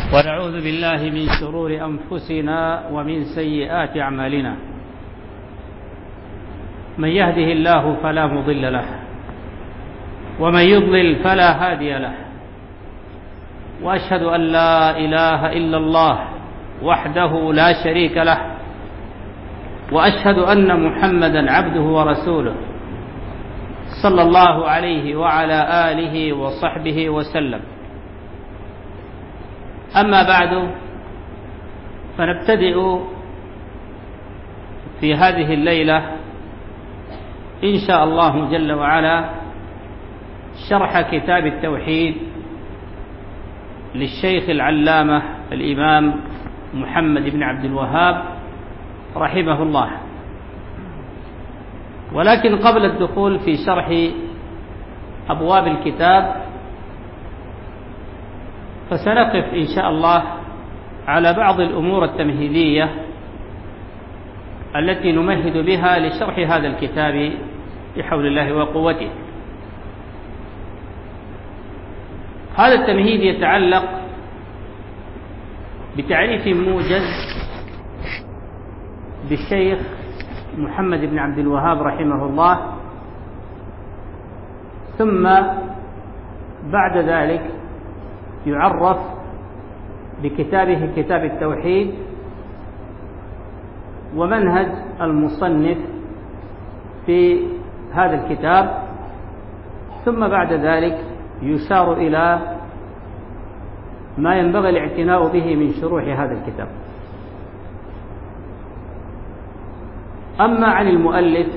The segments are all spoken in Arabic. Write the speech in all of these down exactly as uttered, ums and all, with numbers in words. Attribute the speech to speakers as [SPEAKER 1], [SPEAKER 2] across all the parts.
[SPEAKER 1] ونعوذ بالله من شرور أنفسنا ومن سيئات أعمالنا. من يهده الله فلا مضل له ومن يضلل فلا هادي له، وأشهد أن لا إله إلا الله وحده لا شريك له، وأشهد أن محمدا عبده ورسوله صلى الله عليه وعلى آله وصحبه وسلم. أما بعد، فنبتدئ في هذه الليلة إن شاء الله جل وعلا شرح كتاب التوحيد للشيخ العلامة الإمام محمد بن عبد الوهاب رحمه الله. ولكن قبل الدخول في شرح أبواب الكتاب فسنقف إن شاء الله على بعض الأمور التمهيدية التي نمهد بها لشرح هذا الكتاب بحول الله وقوته. هذا التمهيد يتعلق بتعريف موجز بالشيخ محمد بن عبد الوهاب رحمه الله، ثم بعد ذلك يعرف بكتابه كتاب التوحيد ومنهج المصنف في هذا الكتاب، ثم بعد ذلك يشار إلى ما ينبغي الاعتناء به من شروح هذا الكتاب. أما عن المؤلف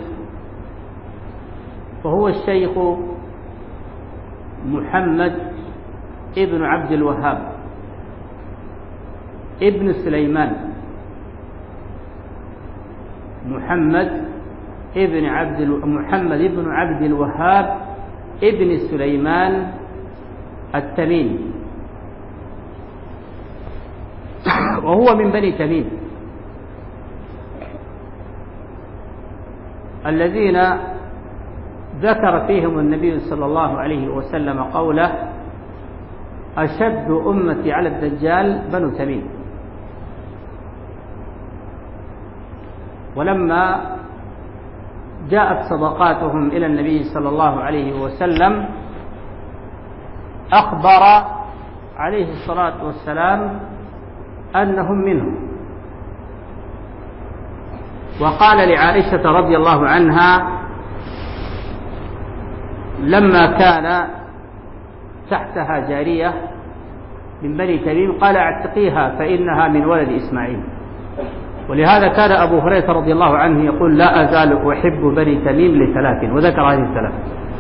[SPEAKER 1] فهو الشيخ محمد ابن عبد الوهاب ابن سليمان، محمد ابن عبد محمد ابن عبد الوهاب ابن سليمان التميمي، وهو من بني تميم الذين ذكر فيهم النبي صلى الله عليه وسلم قوله: أشد أمتي على الدجال بنو تميم. ولما جاءت صدقاتهم إلى النبي صلى الله عليه وسلم أخبر عليه الصلاة والسلام أنهم منهم، وقال لعائشة رضي الله عنها لما كان تحتها جارية من بني تميم قال: اعتقيها فإنها من ولد إسماعيل. ولهذا كان أبو هريرة رضي الله عنه يقول: لا أزال أحب بني تميم لثلاث، وذكر هذه الثلاث.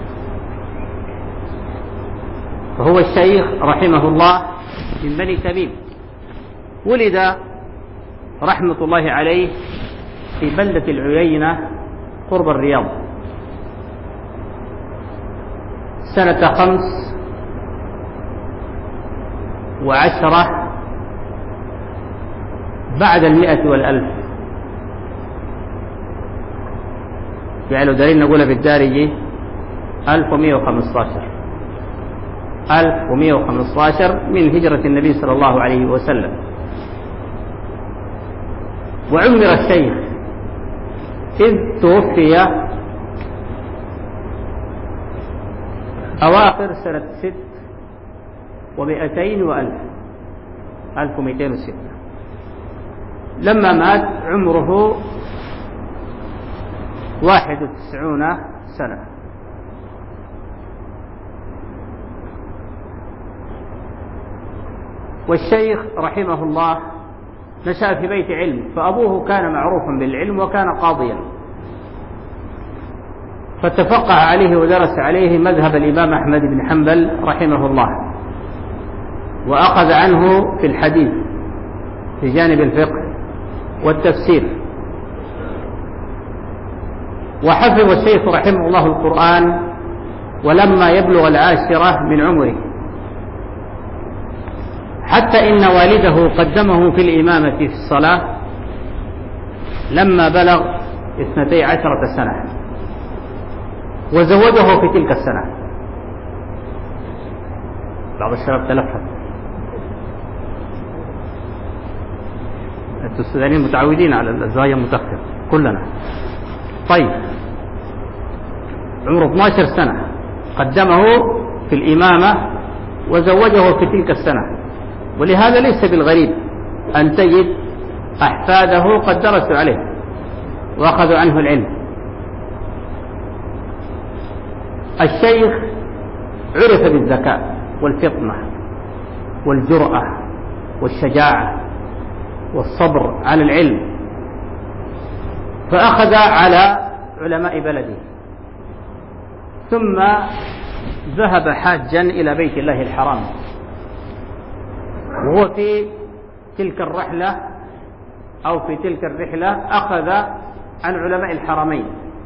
[SPEAKER 1] فهو الشيخ رحمه الله من بني تميم، ولد رحمة الله عليه في بلدة العيينة قرب الرياض سنة خمس وعشرة بعد المئة والألف، يعني لو دارين نقولها بالدارجي ألف ومئة وخمسة عشر ألف ومئة وخمسة عشر من هجرة النبي صلى الله عليه وسلم. وعمر الشيخ إذ توفي أواخر سنة ست ومئتين وألف ألف ومئتين وستة، لما مات عمره واحد وتسعون سنة. والشيخ رحمه الله نشأ في بيت علم، فأبوه كان معروفا بالعلم وكان قاضيا، فتفقه عليه ودرس عليه مذهب الإمام أحمد بن حنبل رحمه الله، وأخذ عنه في الحديث في جانب الفقه والتفسير. وحفظ الشيخ رحمه الله القرآن ولما يبلغ العاشرة من عمره، حتى إن والده قدمه في الإمامة في الصلاة لما بلغ اثنتي عشرة سنة، وزوجه في تلك السنة. بعض الشباب تلفت. السودانيين متعودين على الزواج المتأخر كلنا. طيب، عمره اثنتا عشرة سنة قدمه في الإمامة وزوجه في تلك السنة، ولهذا ليس بالغريب أن تجد أحفاده قد درسوا عليه وأخذوا عنه العلم. الشيخ عرف بالذكاء والفطنة والجرأة والشجاعة والصبر على العلم، فأخذ على علماء بلده، ثم ذهب حاجا إلى بيت الله الحرام، وهو في تلك الرحلة أو في تلك الرحلة أخذ عن علماء الحرمين،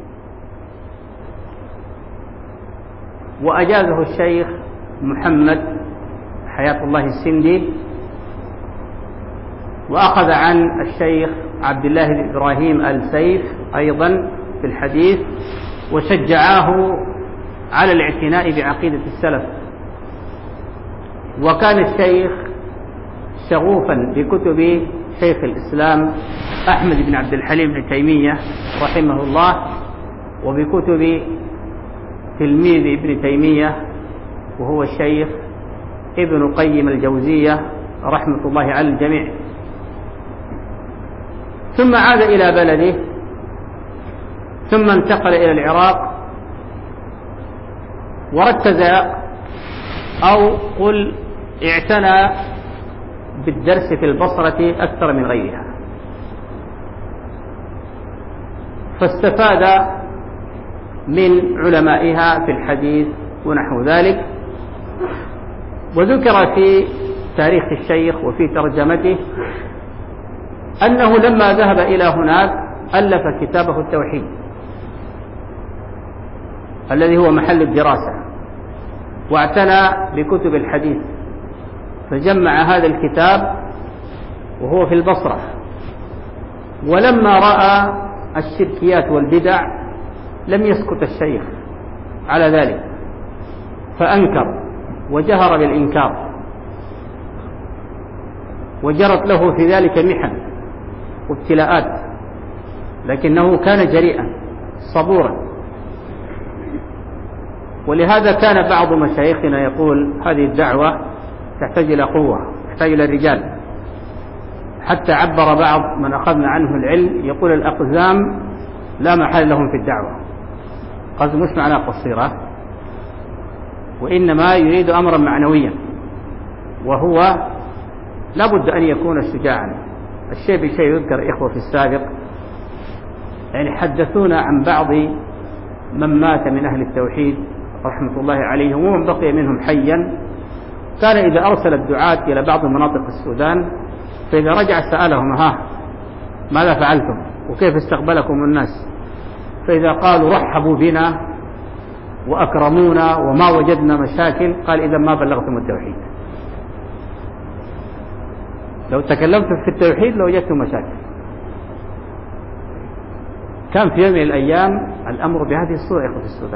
[SPEAKER 1] وأجازه الشيخ محمد حياة الله السندي، وأخذ عن الشيخ عبد الله بن إبراهيم آل سيف أيضا في الحديث، وشجعاه على الاعتناء بعقيدة السلف. وكان الشيخ شغوفا بكتب شيخ الإسلام أحمد بن عبد الحليم بن تيمية رحمه الله، وبكتب تلميذ ابن تيمية وهو الشيخ ابن قيم الجوزية رحمة الله على الجميع. ثم عاد إلى بلده، ثم انتقل إلى العراق، وركز أو قل اعتنى بالدرس في البصرة أكثر من غيرها، فاستفاد من علمائها في الحديث ونحو ذلك. وذكر في تاريخ الشيخ وفي ترجمته أنه لما ذهب إلى هناك ألف كتابه التوحيد الذي هو محل الدراسة، واعتنى بكتب الحديث، فجمع هذا الكتاب وهو في البصرة. ولما رأى الشركيات والبدع لم يسكت الشيخ على ذلك، فأنكر وجهر بالإنكار، وجرت له في ذلك محن وابتلاءات، لكنه كان جريئا صبورا. ولهذا كان بعض مشايخنا يقول هذه الدعوة تحتاج إلى قوة، تحتاج إلى رجال، حتى عبر بعض من أخذنا عنه العلم يقول الأقزام لا محل لهم في الدعوة. قصد مش معناه قصيرة، وإنما يريد أمرا معنويا، وهو لابد أن يكون شجاعا. الشيء بشيء يذكر إخوة في السابق يعني حدثونا عن بعض من مات من أهل التوحيد رحمة الله عليهم ومن بقي منهم حيا، كان إذا أرسل الدعاة إلى بعض مناطق السودان فإذا رجع سألهم ها ماذا فعلتم وكيف استقبلكم الناس، فإذا قالوا رحبوا بنا وأكرمونا وما وجدنا مشاكل، قال إذا ما بلغتم التوحيد. لو تكلمتم في التوحيد لوجدتم مشاكل. كان في يوم من الأيام الأمر بهذه الصورة في السودان،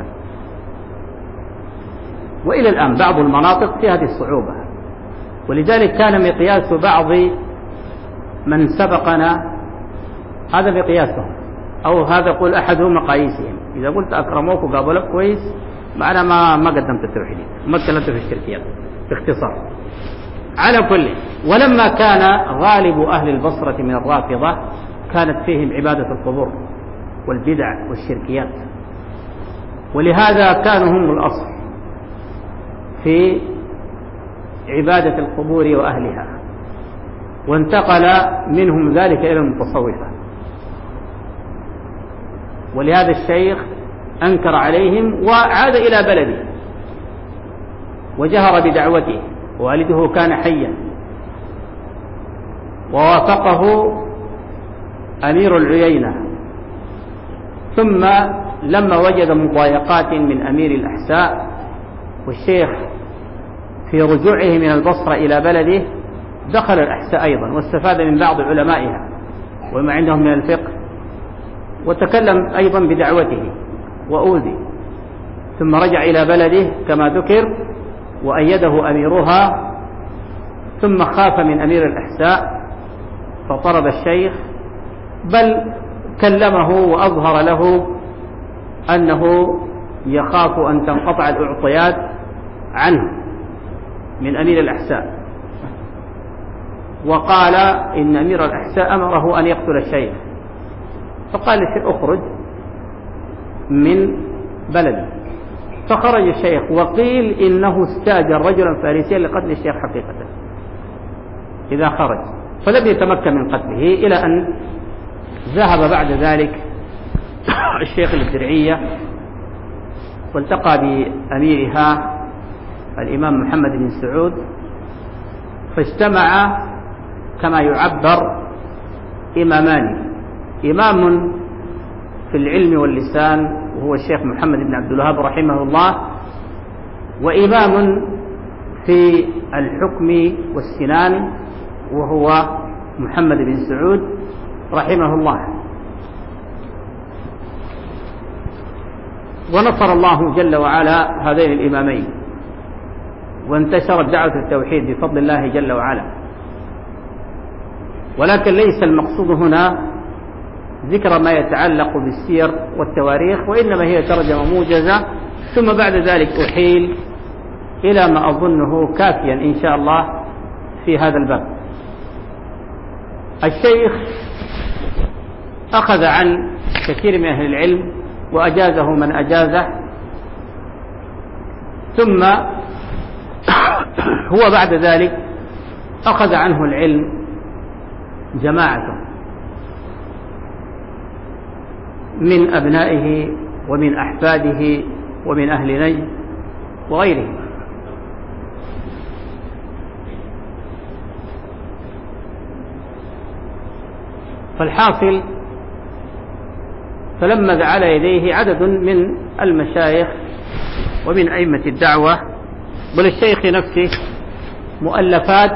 [SPEAKER 1] وإلى الآن بعض المناطق في هذه الصعوبة. ولذلك كان مقياس بعض من سبقنا هذا مقياسهم، أو هذا قول أحد مقاييسهم. إذا قلت أكرموك وقابلوك كويس معنى ما ما قدمت التوحيد، ما تكلمت في الشركيات باختصار. على كل، ولما كان غالب أهل البصرة من الرافضة كانت فيهم عبادة القبور والبدع والشركيات، ولهذا كانوا هم الأصل في عبادة القبور وأهلها، وانتقل منهم ذلك إلى المتصوفة. ولهذا الشيخ أنكر عليهم وعاد إلى بلده وجهر بدعوته، والده كان حيا، ووافقه أمير العيينة. ثم لما وجد مضايقات من أمير الأحساء والشيخ في رجوعه من البصرة إلى بلده دخل الأحساء أيضا واستفاد من بعض علمائها وما عندهم من الفقه، وتكلم أيضا بدعوته وأوذي، ثم رجع إلى بلده كما ذكر وأيده أميرها، ثم خاف من أمير الأحساء فطرد الشيخ، بل كلمه وأظهر له أنه يخاف أن تنقطع الأعطيات عنه من أمير الأحساء، وقال إن أمير الأحساء أمره أن يقتل الشيخ، فقال الشيخ أخرج من بلدي، فخرج الشيخ، وقيل إنه استأجر رجلا فارسيا لقتل الشيخ حقيقة إذا خرج، فلم يتمكن من قتله إلى أن ذهب بعد ذلك الشيخ الدرعية والتقى بأميرها الإمام محمد بن سعود، فاجتمع كما يعبر إمامان، إمام في العلم واللسان وهو الشيخ محمد بن عبد الوهاب رحمه الله، وإمام في الحكم والسنان وهو محمد بن سعود رحمه الله. ونصر الله جل وعلا هذين الإمامين، وانتشرت دعوة التوحيد بفضل الله جل وعلا. ولكن ليس المقصود هنا ذكر ما يتعلق بالسير والتواريخ، وإنما هي ترجمة موجزة، ثم بعد ذلك أحيل إلى ما أظنه كافيا إن شاء الله في هذا الباب. الشيخ أخذ عن كثير من أهل العلم وأجازه من أجازه، ثم هو بعد ذلك أخذ عنه العلم جماعة من أبنائه ومن أحفاده ومن أهل نجد وغيره. فالحاصل فلما على يديه عدد من المشايخ ومن أئمة الدعوة، وللشيخ نفسه مؤلفات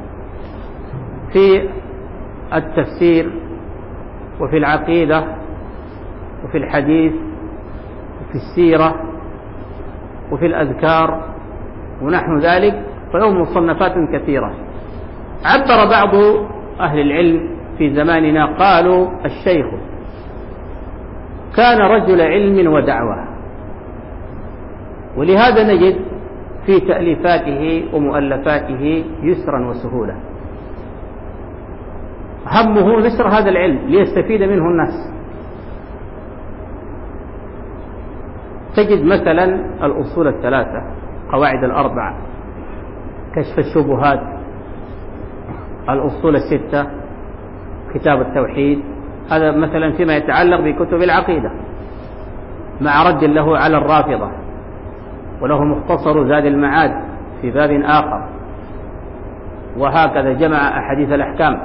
[SPEAKER 1] في التفسير وفي العقيدة وفي الحديث وفي السيرة وفي الأذكار ونحو ذلك، فلهم مصنفات كثيرة. عبر بعض أهل العلم في زماننا قالوا الشيخ كان رجل علم ودعوة، ولهذا نجد في تأليفاته ومؤلفاته يسرا وسهولة. همه نشر هذا العلم ليستفيد منه الناس. تجد مثلا الأصول الثلاثة، قواعد الأربعة، كشف الشبهات، الأصول الستة، كتاب التوحيد، هذا مثلا فيما يتعلق بكتب العقيدة، مع رد له على الرافضة، وله مختصر زاد المعاد في باب آخر، وهكذا جمع أحاديث الأحكام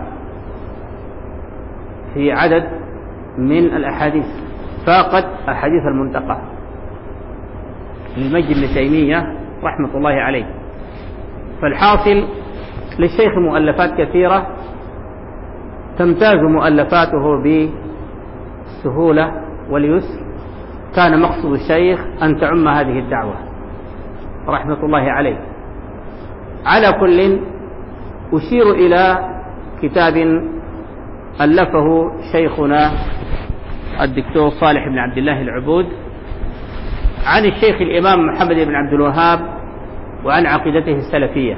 [SPEAKER 1] في عدد من الأحاديث فاقت أحاديث المنتقى للمجد بن تيمية رحمة الله عليه. فالحاصل للشيخ مؤلفات كثيرة تمتاز مؤلفاته بالسهولة واليسر. كان مقصد الشيخ أن تعم هذه الدعوة رحمة الله عليه. على كل أشير إلى كتاب ألفه شيخنا الدكتور صالح بن عبد الله العبود عن الشيخ الإمام محمد بن عبد الوهاب وعن عقيدته السلفية،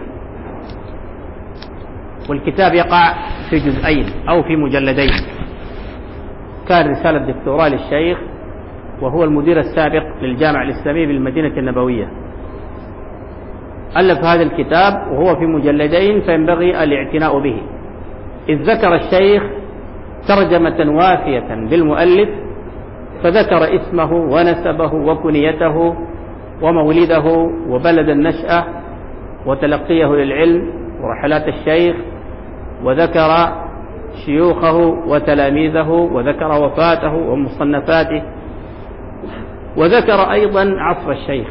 [SPEAKER 1] والكتاب يقع في جزئين أو في مجلدين. كان رسالة دكتوراه للشيخ، وهو المدير السابق للجامعة الإسلامية بالمدينة النبوية. ألف هذا الكتاب وهو في مجلدين، فينبغي الاعتناء به، إذ ذكر الشيخ ترجمة وافية بالمؤلف، فذكر اسمه ونسبه وكنيته ومولده وبلد النشأة وتلقيه للعلم ورحلات الشيخ، وذكر شيوخه وتلاميذه، وذكر وفاته ومصنفاته، وذكر أيضا عصر الشيخ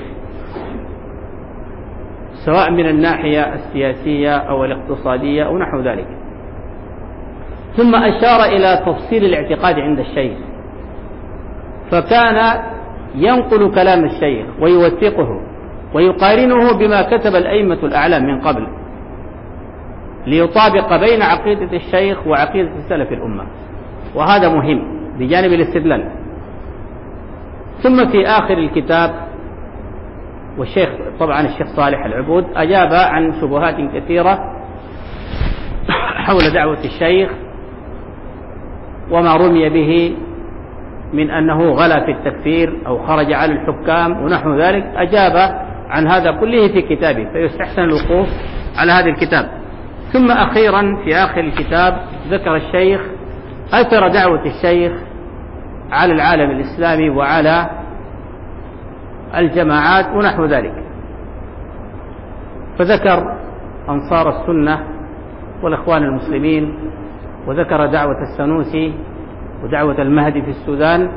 [SPEAKER 1] سواء من الناحية السياسية أو الاقتصادية أو نحو ذلك. ثم أشار إلى تفصيل الاعتقاد عند الشيخ، فكان ينقل كلام الشيخ ويوثقه ويقارنه بما كتب الأئمة الأعلام من قبل، ليطابق بين عقيدة الشيخ وعقيدة السلف الأمة، وهذا مهم بجانب الاستدلال. ثم في آخر الكتاب، والشيخ طبعا الشيخ صالح العبود أجاب عن شبهات كثيرة حول دعوة الشيخ وما رمي به من أنه غلا في التكفير أو خرج على الحكام ونحو ذلك، أجاب عن هذا كله في كتابه، فيستحسن الوقوف على هذا الكتاب. ثم أخيرا في آخر الكتاب ذكر الشيخ أثر دعوة الشيخ على العالم الإسلامي وعلى الجماعات ونحو ذلك، فذكر أنصار السنة والإخوان المسلمين، وذكر دعوة السنوسي ودعوة المهدي في السودان،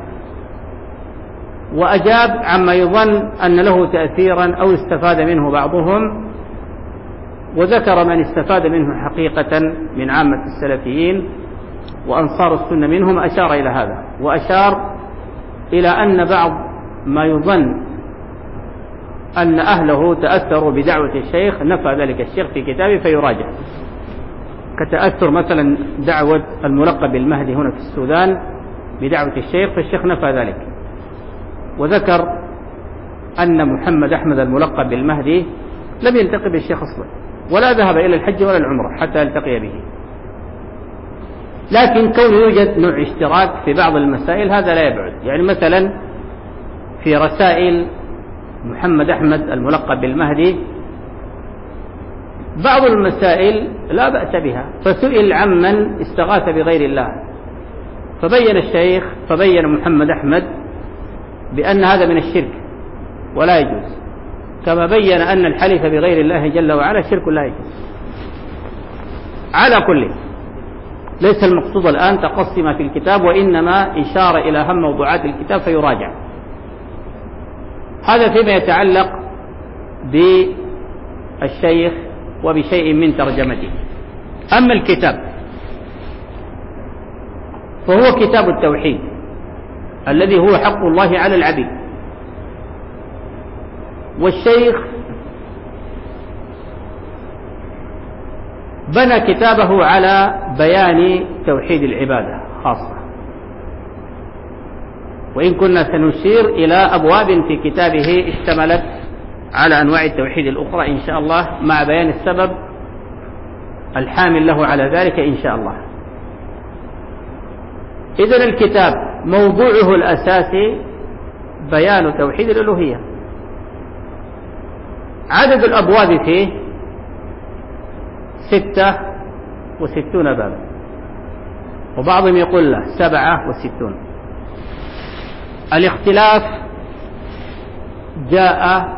[SPEAKER 1] وأجاب عما يظن أن له تأثيرا أو استفاد منه بعضهم، وذكر من استفاد منه حقيقة من عامة السلفيين وأنصار السنة منهم، أشار إلى هذا، وأشار إلى أن بعض ما يظن أن أهله تأثروا بدعوة الشيخ نفى ذلك الشيخ في كتابه فيراجع، كتأثر مثلا دعوة الملقب بالمهدي هنا في السودان بدعوة الشيخ، فالشيخ نفى ذلك، وذكر أن محمد أحمد الملقب بالمهدي لم يلتقي بالشيخ أصلا، ولا ذهب إلى الحج ولا العمرة حتى يلتقي به، لكن كون يوجد نوع اشتراك في بعض المسائل هذا لا يبعد. يعني مثلا في رسائل محمد أحمد الملقب بالمهدي بعض المسائل لا بأس بها، فسئل عمن استغاث بغير الله، فبين الشيخ فبين محمد أحمد بأن هذا من الشرك ولا يجوز، كما بين أن الحلف بغير الله جل وعلا شرك لا يجوز. على كل، ليس المقصود الآن تقصي ما في الكتاب، وإنما إشارة إلى أهم موضوعات الكتاب فيراجع. هذا فيما يتعلق بالشيخ وبشيء من ترجمته. أما الكتاب فهو كتاب التوحيد الذي هو حق الله على العبيد، والشيخ بنى كتابه على بيان توحيد العبادة خاصة، وإن كنا سنشير إلى أبواب في كتابه اشتملت على أنواع التوحيد الأخرى إن شاء الله، مع بيان السبب الحامل له على ذلك إن شاء الله. إذن الكتاب موضوعه الأساسي بيان توحيد الألوهية. عدد الأبواب فيه ستة وستون بابا، وبعضهم يقول له سبعة وستون. الاختلاف جاء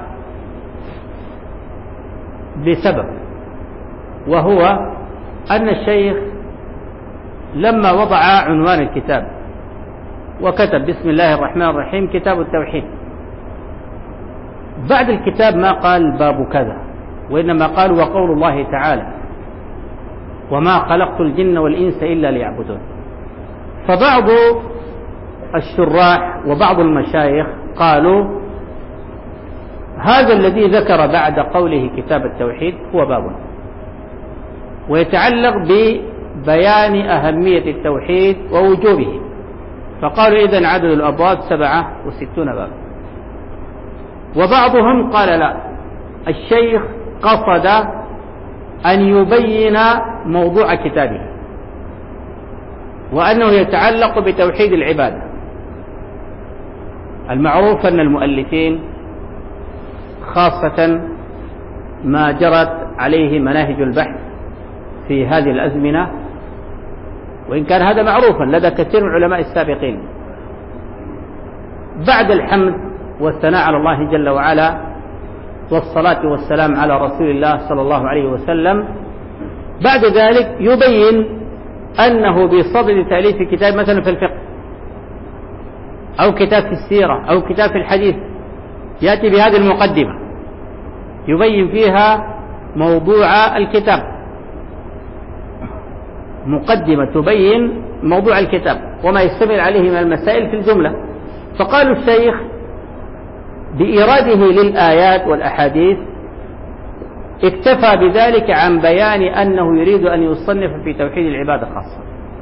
[SPEAKER 1] بسبب، وهو أن الشيخ لما وضع عنوان الكتاب وكتب بسم الله الرحمن الرحيم كتاب التوحيد، بعد الكتاب ما قال باب كذا، وإنما قال وقول الله تعالى وما خلقت الجن والإنس إلا ليعبدون. فبعض الشراح وبعض المشايخ قالوا هذا الذي ذكر بعد قوله كتاب التوحيد هو باب، ويتعلق ببيان أهمية التوحيد ووجوبه، فقالوا إذن عدد الأبواب سبعة وستون باب. وبعضهم قال لا، الشيخ قصد أن يبين موضوع كتابه وأنه يتعلق بتوحيد العبادة. المعروف أن المؤلفين خاصة ما جرت عليه مناهج البحث في هذه الأزمنة، وإن كان هذا معروفا لدى كثير من العلماء السابقين، بعد الحمد والثناء على الله جل وعلا والصلاة والسلام على رسول الله صلى الله عليه وسلم، بعد ذلك يبين أنه بصدد تأليف كتاب مثلا في الفقه أو كتاب في السيرة أو كتاب في الحديث، يأتي بهذه المقدمة يبين فيها موضوع الكتاب، مقدمة تبين موضوع الكتاب وما يشتمل عليه من المسائل في الجملة. فقالوا الشيخ بإيراده للآيات والأحاديث اكتفى بذلك عن بيان أنه يريد أن يصنف في توحيد العبادة خاصة.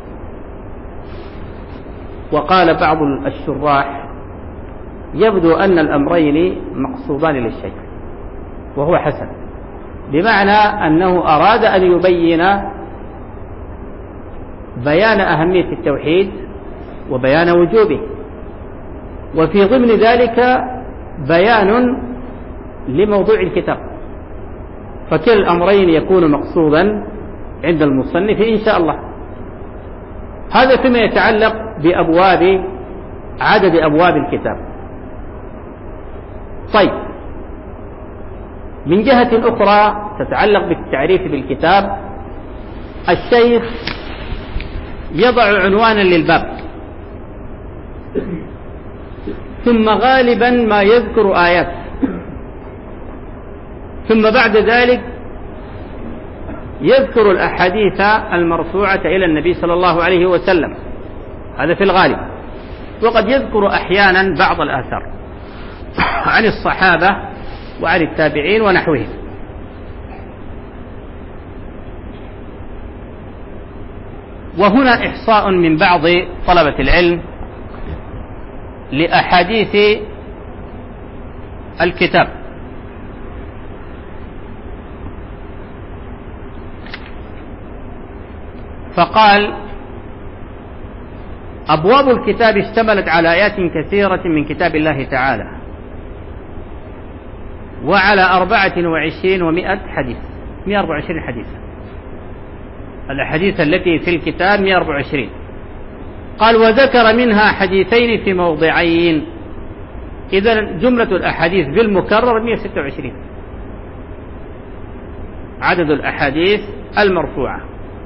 [SPEAKER 1] وقال بعض الشراح يبدو أن الأمرين مقصودان للشيخ وهو حسن، بمعنى أنه أراد أن يبين بيان أهمية التوحيد وبيان وجوبه، وفي ضمن ذلك بيان لموضوع الكتاب، فكل الأمرين يكون مقصودا عند المصنف إن شاء الله. هذا فيما يتعلق بأبواب عدد أبواب الكتاب. طيب، من جهة أخرى تتعلق بالتعريف بالكتاب، الشيخ يضع عنوانا للباب، ثم غالبا ما يذكر آيات، ثم بعد ذلك يذكر الأحاديث المرفوعة إلى النبي صلى الله عليه وسلم، هذا في الغالب، وقد يذكر أحيانا بعض الآثار عن الصحابة وعن التابعين ونحوهم. وهنا إحصاء من بعض طلبة العلم لأحاديث الكتاب. فقال: أبواب الكتاب اشتملت على آيات كثيرة من كتاب الله تعالى، وعلى أربعة وعشرين ومائة حديث، مائة وأربعة وعشرين حديثا، الأحاديث التي في الكتاب مائة وأربعة وعشرين. قال: وذكر منها حديثين في موضعين، إذن جملة الأحاديث بالمكرر مائة وستة وعشرين، عدد الأحاديث المرفوعة.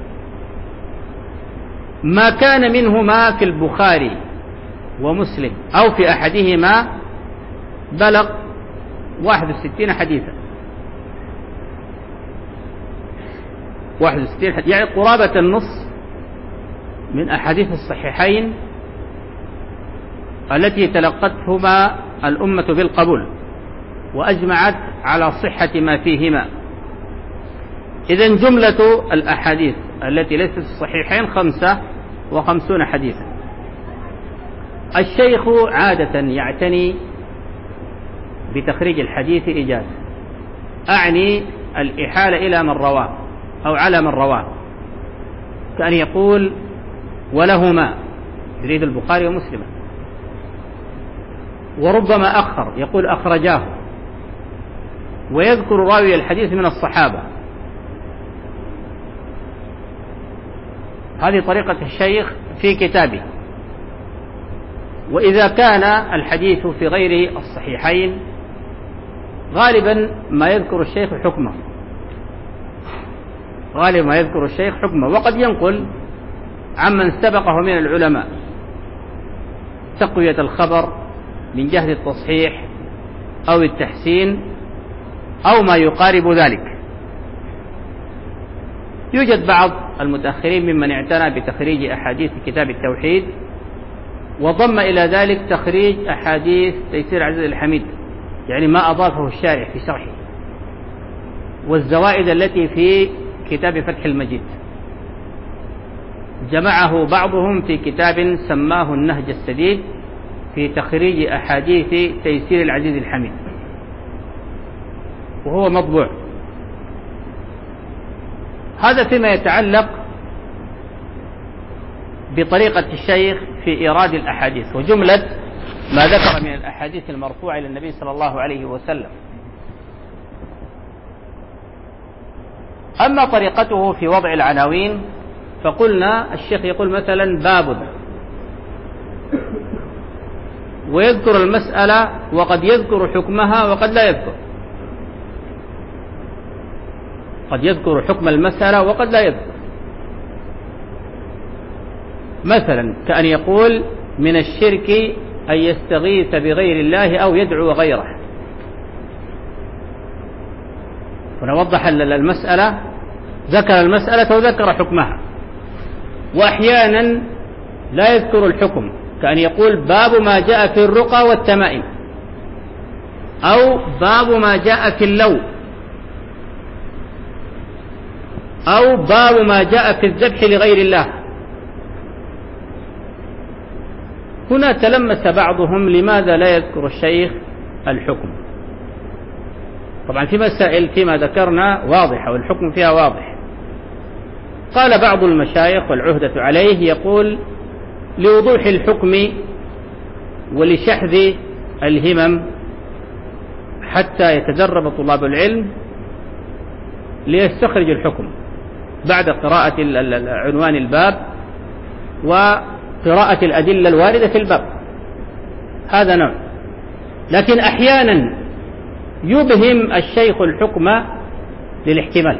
[SPEAKER 1] ما كان منهما في البخاري ومسلم أو في أحدهما بلغ واحد وستين حديثا، واحد وستين حديث، يعني قرابة النص من أحاديث الصحيحين التي تلقتهما الأمة بالقبول وأجمعت على صحة ما فيهما. إذن جملة الأحاديث التي ليست الصحيحين خمسة وخمسون حديثا. الشيخ عادة يعتني بتخريج الحديث إجازة، أعني الإحالة إلى من رواه أو على من رواه، كأن يقول: ولهما، يريد البخاري ومسلم. وربما أخر يقول: أخرجاه، ويذكر راوي الحديث من الصحابة. هذه طريقة الشيخ في كتابه. وإذا كان الحديث في غير الصحيحين غالبا ما يذكر الشيخ حكمه، غالبا ما يذكر الشيخ حكمه، وقد ينقل عمن سبقه من العلماء تقوية الخبر من جهة التصحيح أو التحسين أو ما يقارب ذلك. يوجد بعض المتأخرين ممن اعتنى بتخريج أحاديث كتاب التوحيد، وضم إلى ذلك تخريج أحاديث تيسير عزيز الحميد، يعني ما أضافه الشارع في شرحه، والزوائد التي في كتاب فتح المجيد، جمعه بعضهم في كتاب سماه النهج السديد في تخريج أحاديث تيسير العزيز الحميد، وهو مطبوع. هذا فيما يتعلق بطريقة الشيخ في إيراد الأحاديث وجملة ما ذكر من الأحاديث المرفوعة إلى النبي صلى الله عليه وسلم. أما طريقته في وضع العناوين فقلنا الشيخ يقول مثلا: باب، ويذكر المسألة وقد يذكر حكمها وقد لا يذكر، قد يذكر حكم المسألة وقد لا يذكر. مثلا كأن يقول: من الشرك أن يستغيث بغير الله أو يدعو غيره، ونوضح المسألة، ذكر المسألة وذكر حكمها. وأحيانا لا يذكر الحكم، كأن يقول: باب ما جاء في الرقى والتمائم، أو باب ما جاء في اللو، أو باب ما جاء في الذبح لغير الله. هنا تلمس بعضهم لماذا لا يذكر الشيخ الحكم. طبعا في مسائل فيما ذكرنا واضحة والحكم فيها واضح. قال بعض المشايخ والعهدة عليه يقول لوضوح الحكم ولشحذ الهمم حتى يتدرب طلاب العلم ليستخرج الحكم بعد قراءة عنوان الباب وقراءة الأدلة الواردة في الباب. هذا نوع. لكن أحيانا يبهم الشيخ الحكم للاحتمال،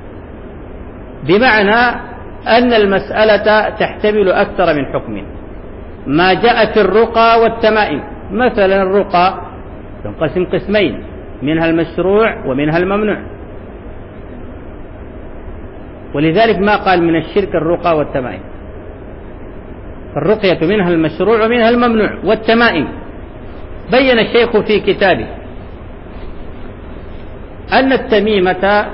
[SPEAKER 1] بمعنى أن المسألة تحتمل أكثر من حكم. ما جاء في الرقى والتمائم، مثلا الرقى تنقسم قسمين، منها المشروع ومنها الممنوع، ولذلك ما قال من الشرك الرقى والتمائم. الرقية منها المشروع ومنها الممنوع. والتمائم بين الشيخ في كتابه أن التميمة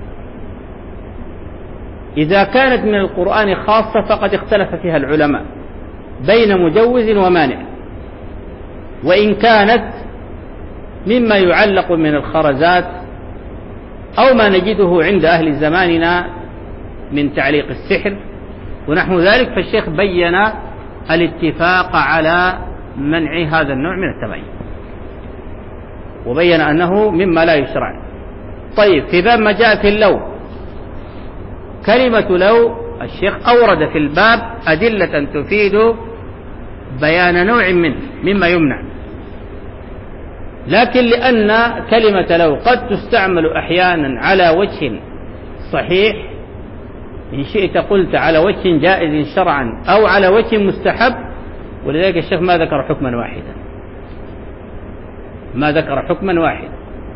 [SPEAKER 1] إذا كانت من القرآن خاصة فقد اختلف فيها العلماء بين مجوز ومانع، وإن كانت مما يعلق من الخرزات أو ما نجده عند أهل زماننا من تعليق السحر ونحو ذلك، فالشيخ بين الاتفاق على منع هذا النوع من التمائم وبين أنه مما لا يشرع. طيب في باب ما جاء في اللو، كلمة لو الشيخ أورد في الباب أدلة تفيد بيان نوع منه مما يمنع، لكن لأن كلمة لو قد تستعمل أحيانا على وجه صحيح، إن شئت قلت على وجه جائز شرعا أو على وجه مستحب، ولذلك الشيخ ما ذكر حكما واحدا ما ذكر حكما واحدا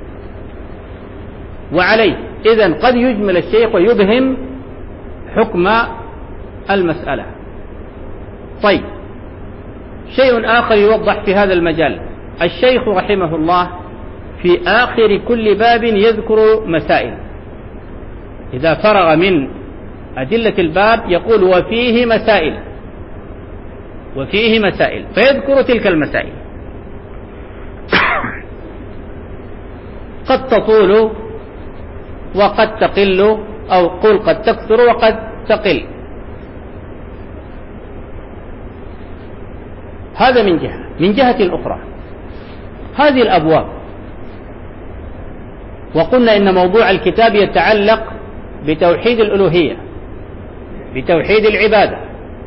[SPEAKER 1] وعليه إذن قد يجمل الشيخ ويبهم حكم المسألة. طيب شيء آخر يوضح في هذا المجال، الشيخ رحمه الله في آخر كل باب يذكر مسائل، إذا فرغ من أدلة الباب يقول وفيه مسائل وفيه مسائل فيذكر تلك المسائل. قد تطول وقد تقل، أو قل قد تكثر وقد تقل. هذا من جهة. من جهة أخرى هذه الأبواب، وقلنا إن موضوع الكتاب يتعلق بتوحيد الألوهية، بتوحيد العبادة،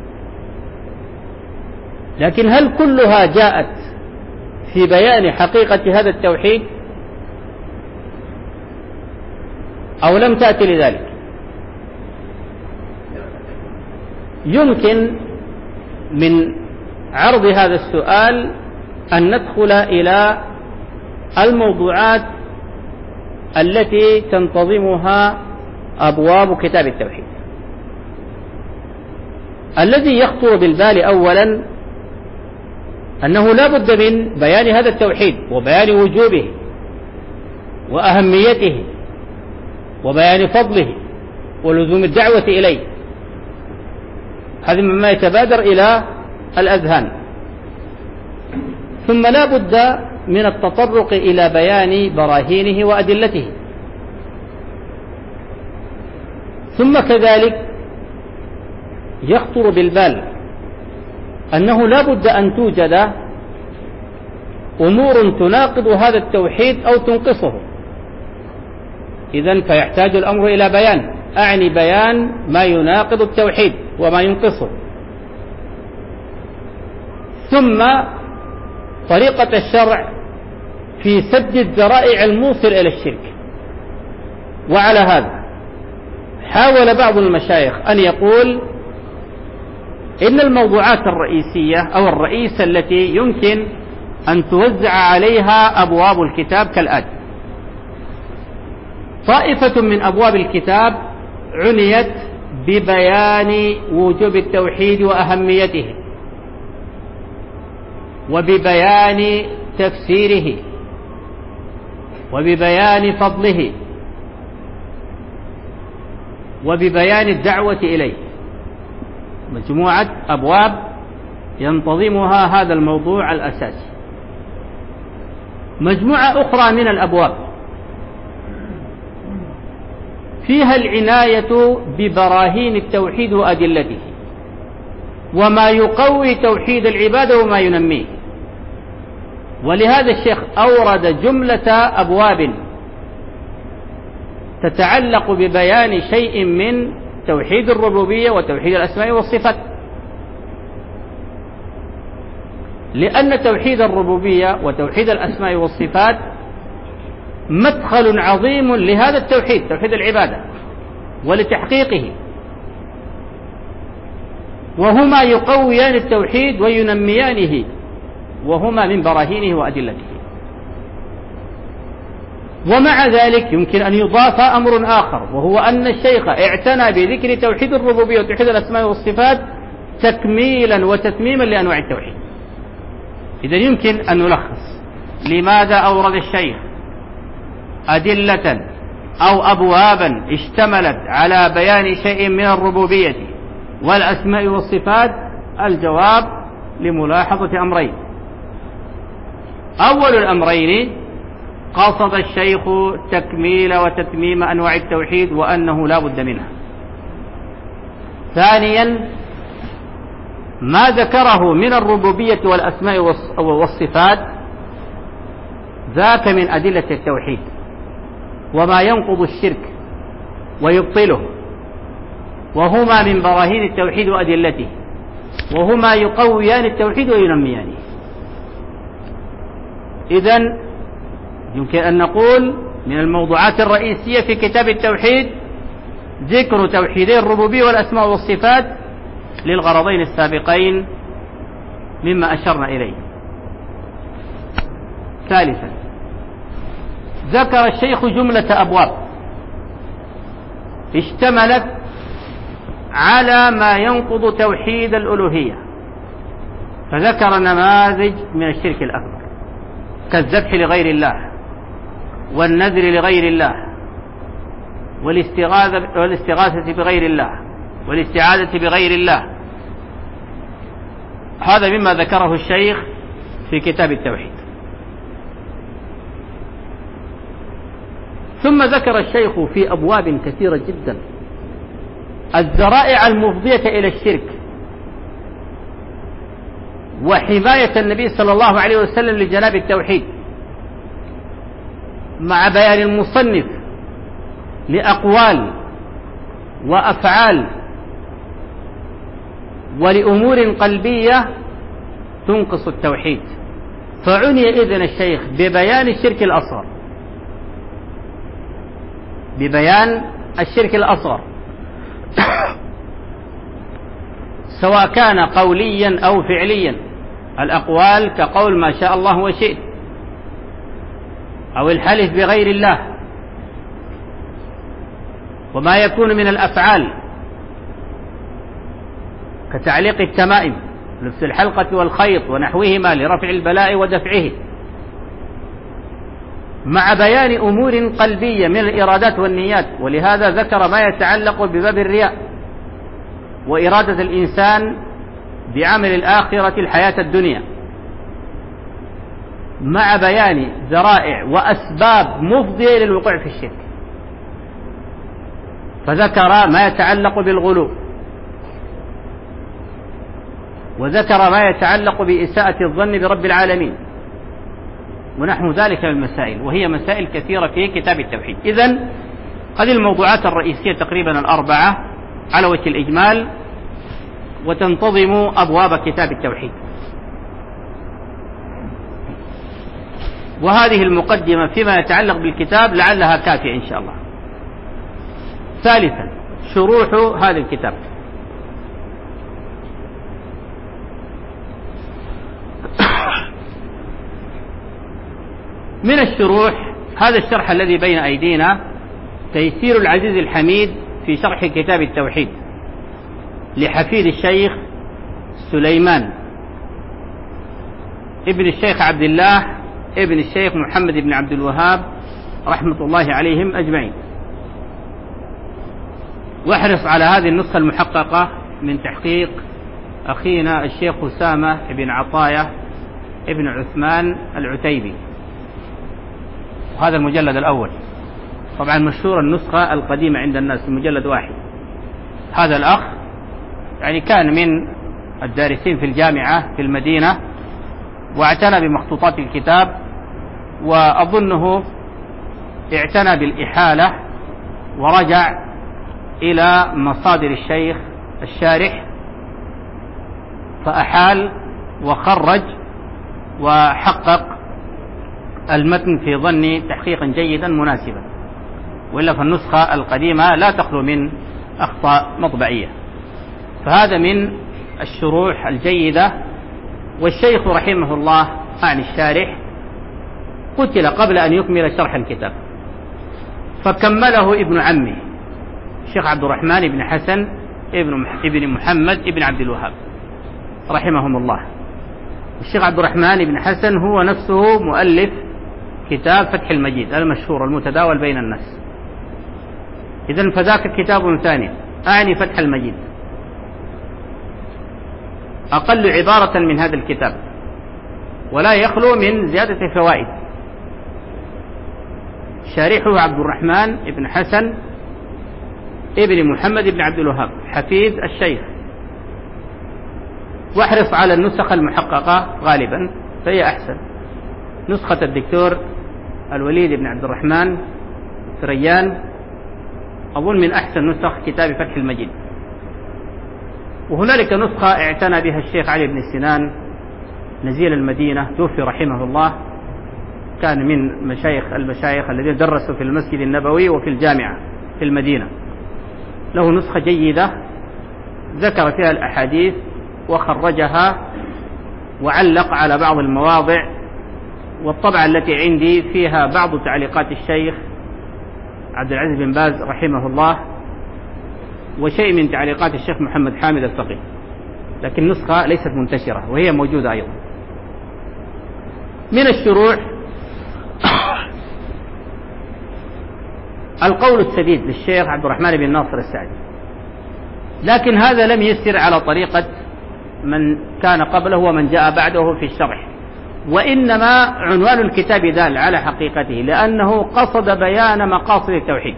[SPEAKER 1] لكن هل كلها جاءت في بيان حقيقة هذا التوحيد أو لم تأتي لذلك؟ يمكن من عرض هذا السؤال أن ندخل إلى الموضوعات التي تنتظمها أبواب كتاب التوحيد. الذي يخطر بالبال أولا أنه لا بد من بيان هذا التوحيد وبيان وجوبه وأهميته وبيان فضله ولزوم الدعوة إليه. هذا مما يتبادر إلى الأذهان. ثم لا بد من التطرق إلى بيان براهينه وأدلته. ثم كذلك يخطر بالبال أنه لا بد أن توجد أمور تناقض هذا التوحيد أو تنقصه، إذن فيحتاج الأمر إلى بيان، أعني بيان ما يناقض التوحيد وما ينقصه. ثم طريقة الشرع في سد الذرائع الموصل إلى الشرك. وعلى هذا حاول بعض المشايخ أن يقول إن الموضوعات الرئيسية أو الرئيسة التي يمكن أن توزع عليها أبواب الكتاب كالآتي: طائفة من أبواب الكتاب عنيت ببيان وجوب التوحيد وأهميته وببيان تفسيره وببيان فضله وببيان الدعوة إليه. مجموعة أبواب ينتظمها هذا الموضوع الأساسي. مجموعة أخرى من الأبواب فيها العناية ببراهين التوحيد وأدلته، وما يقوي توحيد العبادة وما ينميه. ولهذا الشيخ أورد جملة أبواب تتعلق ببيان شيء من توحيد الربوبية وتوحيد الأسماء والصفات، لأن توحيد الربوبية وتوحيد الأسماء والصفات مدخل عظيم لهذا التوحيد، توحيد العبادة، ولتحقيقه، وهما يقويان التوحيد وينميانه، وهما من براهينه وأدلته. ومع ذلك يمكن أن يضاف أمر آخر، وهو أن الشيخ اعتنى بذكر توحيد الربوبية وتوحيد الأسماء والصفات تكميلا وتتميما لأنواع التوحيد. إذن يمكن أن نلخص لماذا أورد الشيخ أدلة أو أبوابا اشتملت على بيان شيء من الربوبية والأسماء والصفات. الجواب لملاحظة أمرين. أول الأمرين قصد الشيخ تكميل وتتميم أنواع التوحيد وأنه لا بد منها. ثانيا ما ذكره من الربوبية والأسماء والصفات ذاك من أدلة التوحيد وما ينقض الشرك ويبطله، وهما من براهين التوحيد وأدلته، وهما يقويان التوحيد وينميانه. إذن يمكن أن نقول من الموضوعات الرئيسية في كتاب التوحيد ذكر توحيدي الربوبية والأسماء والصفات للغرضين السابقين مما أشرنا إليه. ثالثا ذكر الشيخ جملة أبواب اشتملت على ما ينقض توحيد الألوهية، فذكر نماذج من الشرك الأكبر كالذبح لغير الله والنذر لغير الله والاستغاثة, والاستغاثة بغير الله والاستعاذة بغير الله. هذا مما ذكره الشيخ في كتاب التوحيد. ثم ذكر الشيخ في أبواب كثيرة جدا الذرائع المفضية إلى الشرك وحماية النبي صلى الله عليه وسلم لجناب التوحيد، مع بيان المصنف لأقوال وأفعال ولأمور قلبية تنقص التوحيد. فعني إذن الشيخ ببيان الشرك الأصغر، ببيان الشرك الأصغر سواء كان قوليا أو فعليا. الأقوال كقول ما شاء الله وشئت، أو الحلف بغير الله، وما يكون من الأفعال كتعليق التمائم، لبس الحلقة والخيط ونحوهما لرفع البلاء ودفعه، مع بيان أمور قلبية من الإرادات والنيات. ولهذا ذكر ما يتعلق بباب الرياء وإرادة الإنسان بعمل الآخرة الحياة الدنيا، مع بيان ذرائع وأسباب مفضية للوقوع في الشرك. فذكر ما يتعلق بالغلو، وذكر ما يتعلق بإساءة الظن برب العالمين ونحو ذلك من المسائل، وهي مسائل كثيرة في كتاب التوحيد. إذن هذه الموضوعات الرئيسية تقريبا الأربعة على وجه الإجمال، وتنتظم أبواب كتاب التوحيد. وهذه المقدمة فيما يتعلق بالكتاب لعلها كافية إن شاء الله. ثالثا شروح هذا الكتاب. من الشروح هذا الشرح الذي بين أيدينا تيسير العزيز الحميد في شرح كتاب التوحيد لحفيد الشيخ سليمان ابن الشيخ عبد الله ابن الشيخ محمد بن عبد الوهاب رحمة الله عليهم أجمعين. واحرص على هذه النسخة المحققة من تحقيق أخينا الشيخ أسامة بن عطايا ابن عثمان العتيبي، وهذا المجلد الأول. طبعا مشهور النسخة القديمة عند الناس المجلد واحد. هذا الأخ يعني كان من الدارسين في الجامعة في المدينة، واعتنى بمخطوطات الكتاب، وأظنه اعتنى بالإحالة ورجع إلى مصادر الشيخ الشارح فأحال وخرج وحقق المتن في ظني تحقيقا جيدا مناسبا، وإلا فالنسخة القديمة لا تخلو من أخطاء مطبعية. فهذا من الشروح الجيدة. والشيخ رحمه الله عن الشارح قتل قبل أن يكمل شرح الكتاب، فكمله ابن عمه الشيخ عبد الرحمن بن حسن ابن محمد ابن عبد الوهاب رحمهم الله. الشيخ عبد الرحمن بن حسن هو نفسه مؤلف كتاب فتح المجيد المشهور المتداول بين الناس. إذن فذاك كتاب ثاني، أعني فتح المجيد أقل عبارة من هذا الكتاب، ولا يخلو من زيادة فوائد. شارحه عبد الرحمن بن حسن ابن محمد بن عبد الوهاب حفيد الشيخ. واحرص على النسخ المحققة غالبا فهي أحسن. نسخة الدكتور الوليد بن عبد الرحمن سريان أظن من أحسن نسخ كتاب فتح المجيد. وهنالك نسخة اعتنى بها الشيخ علي بن سنان نزيل المدينة، توفي رحمه الله، كان من مشايخ المشايخ الذين درسوا في المسجد النبوي وفي الجامعة في المدينة. له نسخة جيدة ذكر فيها الأحاديث وخرجها وعلق على بعض المواضع، والطبعة التي عندي فيها بعض تعليقات الشيخ عبد العزيز بن باز رحمه الله وشيء من تعليقات الشيخ محمد حامد الفقيه، لكن نسخة ليست منتشرة وهي موجودة أيضا. من الشروح القول السديد للشيخ عبد الرحمن بن ناصر السعدي، لكن هذا لم يسر على طريقة من كان قبله ومن جاء بعده في الشرح، وإنما عنوان الكتاب دال على حقيقته، لأنه قصد بيان مقاصد التوحيد.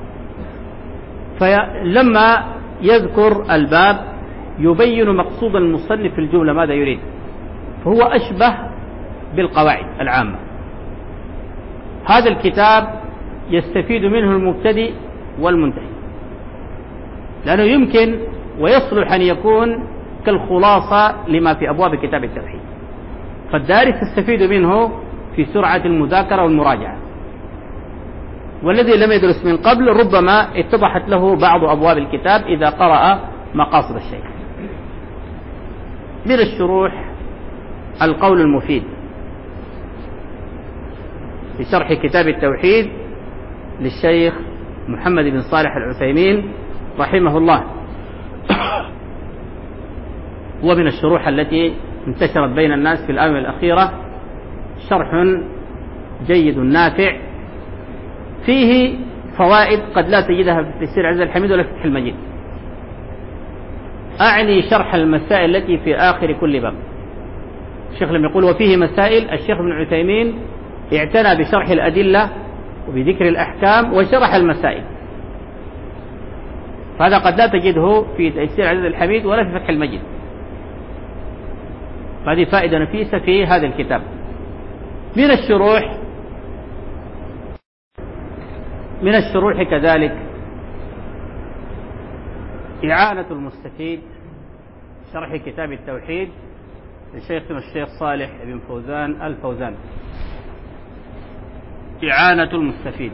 [SPEAKER 1] فلما يذكر الباب يبين مقصود المصنف في الجملة ماذا يريد، فهو أشبه بالقواعد العامة. هذا الكتاب يستفيد منه المبتدئ والمنتهي، لأنه يمكن ويصلح أن يكون كالخلاصة لما في أبواب كتاب التوحيد، فالدارس يستفيد منه في سرعة المذاكرة والمراجعة، والذي لم يدرس من قبل ربما اتضحت له بعض أبواب الكتاب إذا قرأ مقاصد الشيخ. من الشروح القول المفيد في شرح كتاب التوحيد للشيخ محمد بن صالح العثيمين رحمه الله، ومن الشروح التي انتشرت بين الناس في الآونة الأخيرة. شرح جيد نافع فيه فوائد قد لا تجدها في تفسير عز الحميد ولا في فتح المجيد. أعني شرح المسائل التي في آخر كل باب. الشيخ لم يقول وفيه مسائل، الشيخ ابن عثيمين اعتنى بشرح الأدلة وبذكر الأحكام وشرح المسائل، فهذا قد لا تجده في تفسير عز الحميد ولا في فتح المجيد. هذه فائدة نفيسة في هذا الكتاب. من الشروح من الشروح كذلك إعانة المستفيد شرح كتاب التوحيد لشيخنا الشيخ صالح بن فوزان الفوزان. إعانة المستفيد.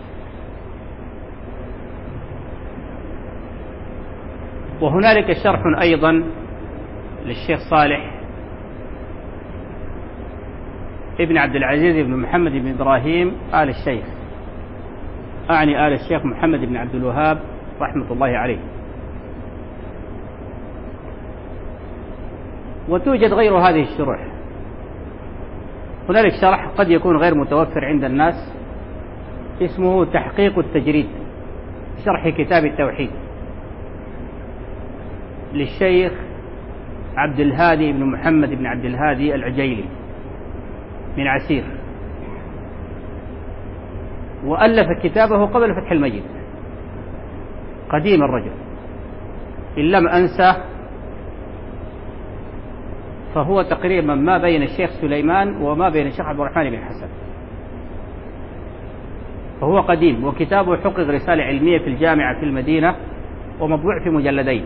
[SPEAKER 1] وهنالك شرح أيضا للشيخ صالح ابن عبد العزيز بن محمد بن إبراهيم آل الشيخ، أعني آل الشيخ محمد بن عبد الوهاب رحمة الله عليه. وتوجد غير هذه الشروح. هنالك شرح قد يكون غير متوفر عند الناس اسمه تحقيق التجريد شرح كتاب التوحيد للشيخ عبد الهادي بن محمد بن عبد الهادي العجيلي من عسير، وألف كتابه قبل فتح المجيد، قديم الرجل إن لم أنسى، فهو تقريبا ما بين الشيخ سليمان وما بين الشيخ عبد الرحمن بن حسن، فهو قديم، وكتابه حقق رسالة علمية في الجامعة في المدينة ومطبوع في مجلدين.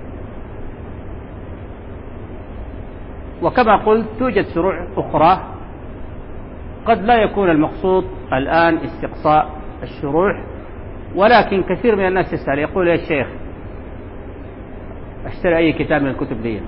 [SPEAKER 1] وكما قلت توجد شروح أخرى قد لا يكون المقصود الآن استقصاء الشروح، ولكن كثير من الناس يسأل يقول يا شيخ اشتري أي كتاب من الكتب دي،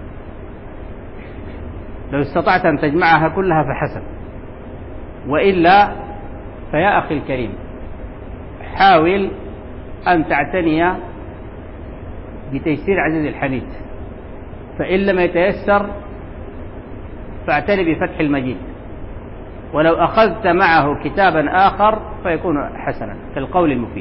[SPEAKER 1] لو استطعت أن تجمعها كلها فحسن، وإلا فيا أخي الكريم حاول أن تعتني بتيسير عزيز الحميد، فإن لم يتيسر فاعتني بفتح المجيد، ولو أخذت معه كتابا آخر فيكون حسنا كالقول المفيد،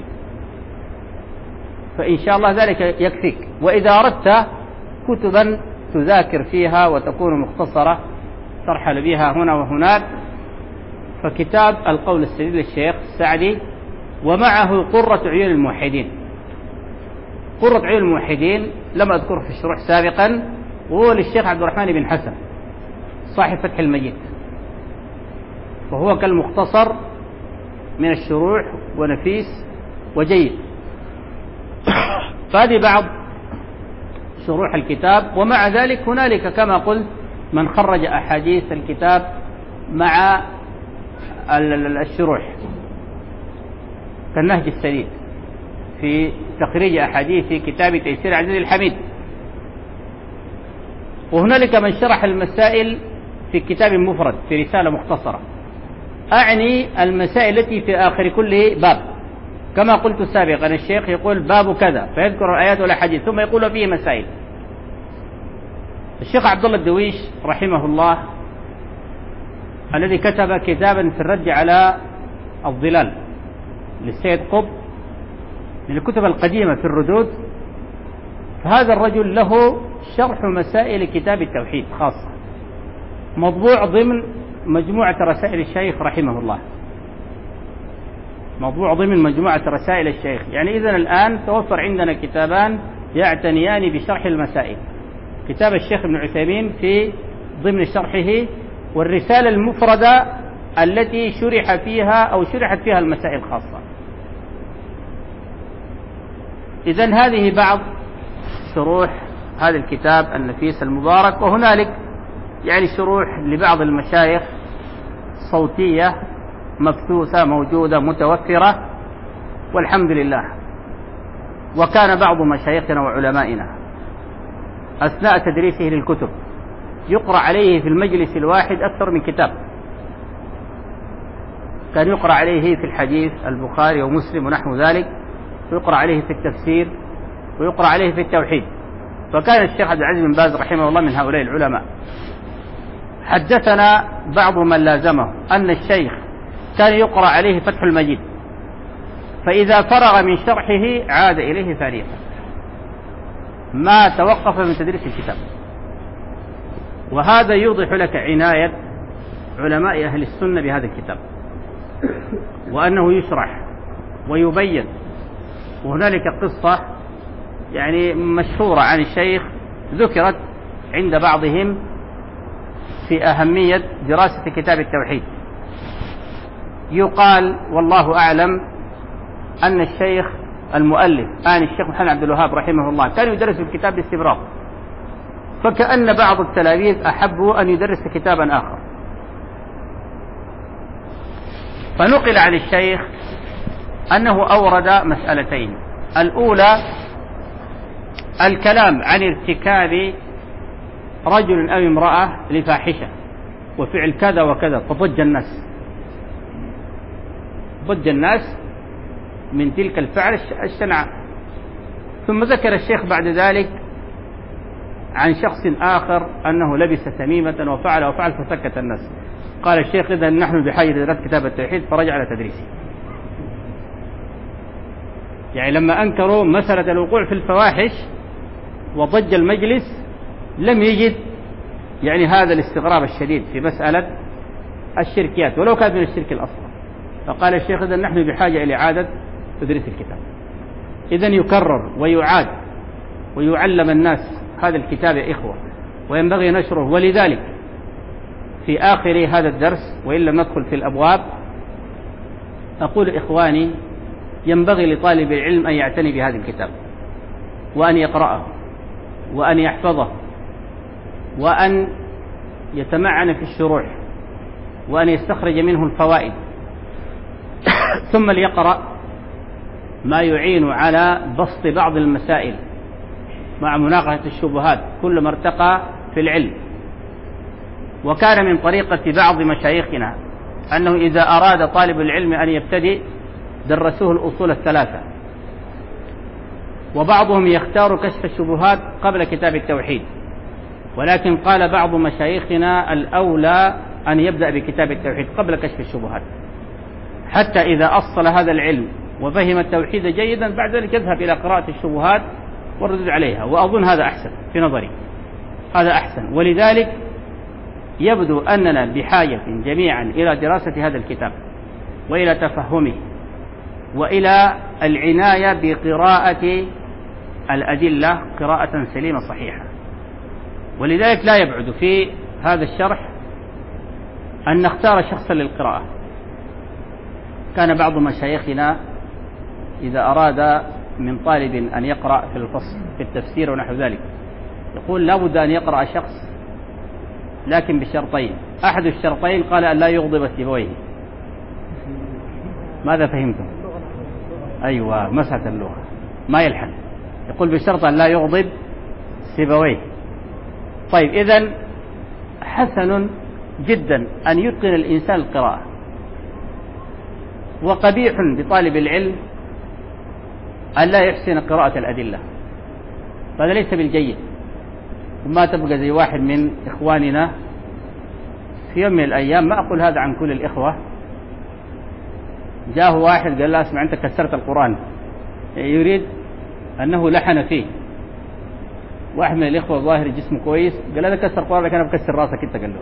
[SPEAKER 1] فإن شاء الله ذلك يكفيك. وإذا أردت كتبا تذاكر فيها وتكون مختصرة ترحل بها هنا وهناك، فكتاب القول السديد للشيخ السعدي، ومعه قرة عيون الموحدين. قرة عيون الموحدين لم أذكره في الشروح سابقا، وهو للشيخ عبد الرحمن بن حسن صاحب فتح المجيد، وهو كالمختصر من الشروح ونفيس وجيد. فهذه بعض شروح الكتاب، ومع ذلك هنالك كما قلت من خرج أحاديث الكتاب مع الشروح كالنهج السديد في تخريج أحاديث كتاب تيسير عزيز الحميد. وهنالك من شرح المسائل في كتاب مفرد في رسالة مختصرة، أعني المسائل التي في آخر كل باب، كما قلت سابقا الشيخ يقول باب كذا فيذكر الآيات والأحاديث ثم يقول فيه مسائل. الشيخ عبد الله الدويش رحمه الله الذي كتب كتابا في الرد على الظلال للسيد قطب من الكتب القديمة في الردود، فهذا الرجل له شرح مسائل كتاب التوحيد خاصة مطبوع ضمن مجموعة رسائل الشيخ رحمه الله، موضوع ضمن مجموعة رسائل الشيخ. يعني إذن الآن توفر عندنا كتابان يعتنيان بشرح المسائل، كتاب الشيخ ابن عثيمين في ضمن شرحه، والرسالة المفردة التي شرح فيها أو شرحت فيها المسائل خاصة. إذن هذه بعض شروح هذا الكتاب النفيس المبارك. وهنالك يعني شروح لبعض المشايخ صوتية مبثوثة موجودة متوفرة والحمد لله. وكان بعض مشايخنا وعلمائنا أثناء تدريسه للكتب يقرأ عليه في المجلس الواحد أكثر من كتاب، كان يقرأ عليه في الحديث البخاري ومسلم ونحو ذلك، ويقرأ عليه في التفسير، ويقرأ عليه في التوحيد. فكان الشيخ عبد العزيز بن باز رحمه الله من هؤلاء العلماء. حدثنا بعض من لازمه أن الشيخ كان يقرأ عليه فتح المجيد، فإذا فرغ من شرحه عاد إليه ثانية، ما توقف من تدريس الكتاب. وهذا يوضح لك عناية علماء أهل السنة بهذا الكتاب، وأنه يشرح ويبين. وهنالك قصة يعني مشهورة عن الشيخ ذكرت عند بعضهم في أهمية دراسة كتاب التوحيد. يقال والله أعلم أن الشيخ المؤلف آن الشيخ محمد عبد الوهاب رحمه الله كان يدرس الكتاب باستمرار، فكأن بعض التلاميذ أحبوا أن يدرس كتابا آخر، فنقل عن الشيخ أنه أورد مسألتين. الأولى الكلام عن ارتكاب رجل أو امرأة لفاحشة وفعل كذا وكذا، فضج الناس ضج الناس من تلك الفعل الشنعاء. ثم ذكر الشيخ بعد ذلك عن شخص آخر أنه لبس تميمة وفعل وفعل فسكت الناس. قال الشيخ إذن نحن بحاجة لدراسة كتاب التوحيد، فرجع على تدريسه. يعني لما أنكروا مسألة الوقوع في الفواحش وضج المجلس لم يجد يعني هذا الاستغراب الشديد في مسألة الشركيات ولو كانت من الشرك الأصغر. فقال الشيخ إذن نحن بحاجة إلى إعادة تدريس الكتاب، إذن يكرر ويعاد ويعلم الناس هذا الكتاب يا إخوة، وينبغي نشره. ولذلك في آخر هذا الدرس وإن لم ندخل في الأبواب أقول إخواني ينبغي لطالب العلم أن يعتني بهذا الكتاب وأن يقرأه وأن يحفظه وأن يتمعن في الشروح وأن يستخرج منه الفوائد، ثم ليقرأ ما يعين على بسط بعض المسائل مع مناقشة الشبهات كلما ارتقى في العلم. وكان من طريقة بعض مشايخنا أنه إذا أراد طالب العلم أن يبتدئ درسوه الأصول الثلاثة، وبعضهم يختار كشف الشبهات قبل كتاب التوحيد، ولكن قال بعض مشايخنا الأولى أن يبدأ بكتاب التوحيد قبل كشف الشبهات، حتى إذا أصل هذا العلم وفهم التوحيد جيدا بعد ذلك يذهب إلى قراءة الشبهات والردود عليها. وأظن هذا أحسن في نظري، هذا أحسن. ولذلك يبدو أننا بحاجة جميعا إلى دراسة هذا الكتاب وإلى تفهمه وإلى العناية بقراءة الأدلة قراءة سليمة صحيحة. ولذلك لا يبعد في هذا الشرح أن نختار شخصا للقراءة. كان بعض مشايخنا إذا أراد من طالب أن يقرأ في الفصل في التفسير ونحو ذلك يقول لا بد أن يقرأ شخص لكن بشرطين. أحد الشرطين قال أن لا يغضب سيبويه. ماذا فهمتم؟ أيوة، مسألة اللغة ما يلحن، يقول بشرط أن لا يغضب سيبويه. طيب إذن حسن جدا أن يتقن الإنسان القراءة، وقبيح بطالب العلم أن لا يحسن قراءة الأدلة، هذا ليس بالجيد. وما تبقى زي واحد من إخواننا في يوم من الأيام، ما أقول هذا عن كل الإخوة، جاءه واحد قال له اسمع أنت كسرت القرآن، يريد أنه لحن فيه. واحد من الإخوة ظاهر جسمه كويس قال هذا كسر القرآن لكن أنا بكسر راسك أنت. قال له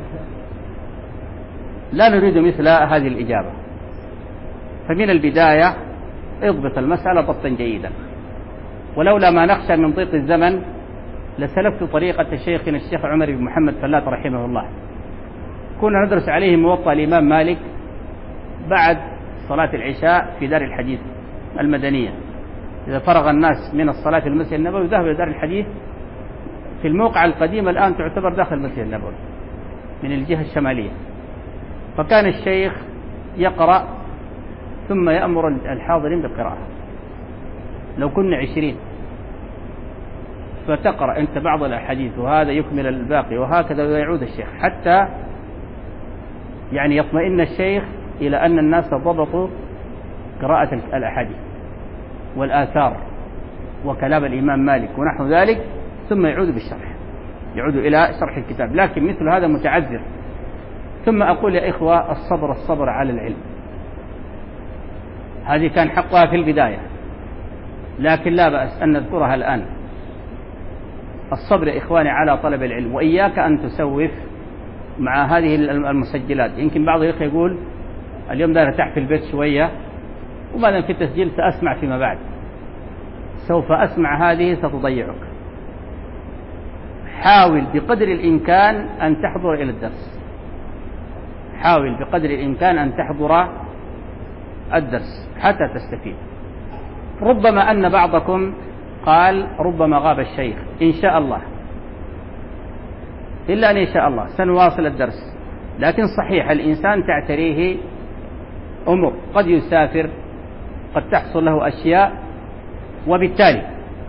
[SPEAKER 1] لا نريد مثل هذه الإجابة. فمن البداية اضبط المسألة ضبطا جيدا. ولولا ما نخشى من ضيق الزمن لسلكت طريقة شيخنا الشيخ عمر بن محمد فلات رحمه الله. كنا ندرس عليه موطأ الإمام مالك بعد صلاة العشاء في دار الحديث المدنية. إذا فرغ الناس من الصلاة في المسجد النبوي ذهب إلى دار الحديث في الموقع القديم الآن تعتبر داخل المسجد النبوي من الجهة الشمالية. فكان الشيخ يقرأ ثم يأمر الحاضرين بالقراءة. لو كنا عشرين فتقرأ أنت بعض الأحاديث وهذا يكمل الباقي وهكذا، ويعود الشيخ حتى يعني يطمئن الشيخ إلى أن الناس ضبطوا قراءة الأحاديث والآثار وكلام الإمام مالك ونحو ذلك، ثم يعود بالشرح، يعود إلى شرح الكتاب. لكن مثل هذا متعذر. ثم أقول يا إخوة الصبر الصبر على العلم، هذه كان حقها في البداية لكن لا بأس أن نذكرها الآن. الصبر يا إخواني على طلب العلم، وإياك أن تسوف مع هذه المسجلات. يمكن بعض الإخوة يقول اليوم ده ارتاح في البيت شوية وما دام في تسجيل سأسمع فيما بعد. سوف أسمع هذه ستضيعك. حاول بقدر الإمكان أن تحضر إلى الدرس، حاول بقدر الإمكان أن تحضر الدرس حتى تستفيد. ربما أن بعضكم قال ربما غاب الشيخ، إن شاء الله إلا أن إن شاء الله سنواصل الدرس. لكن صحيح الإنسان تعتريه أمور، قد يسافر، قد تحصل له أشياء، وبالتالي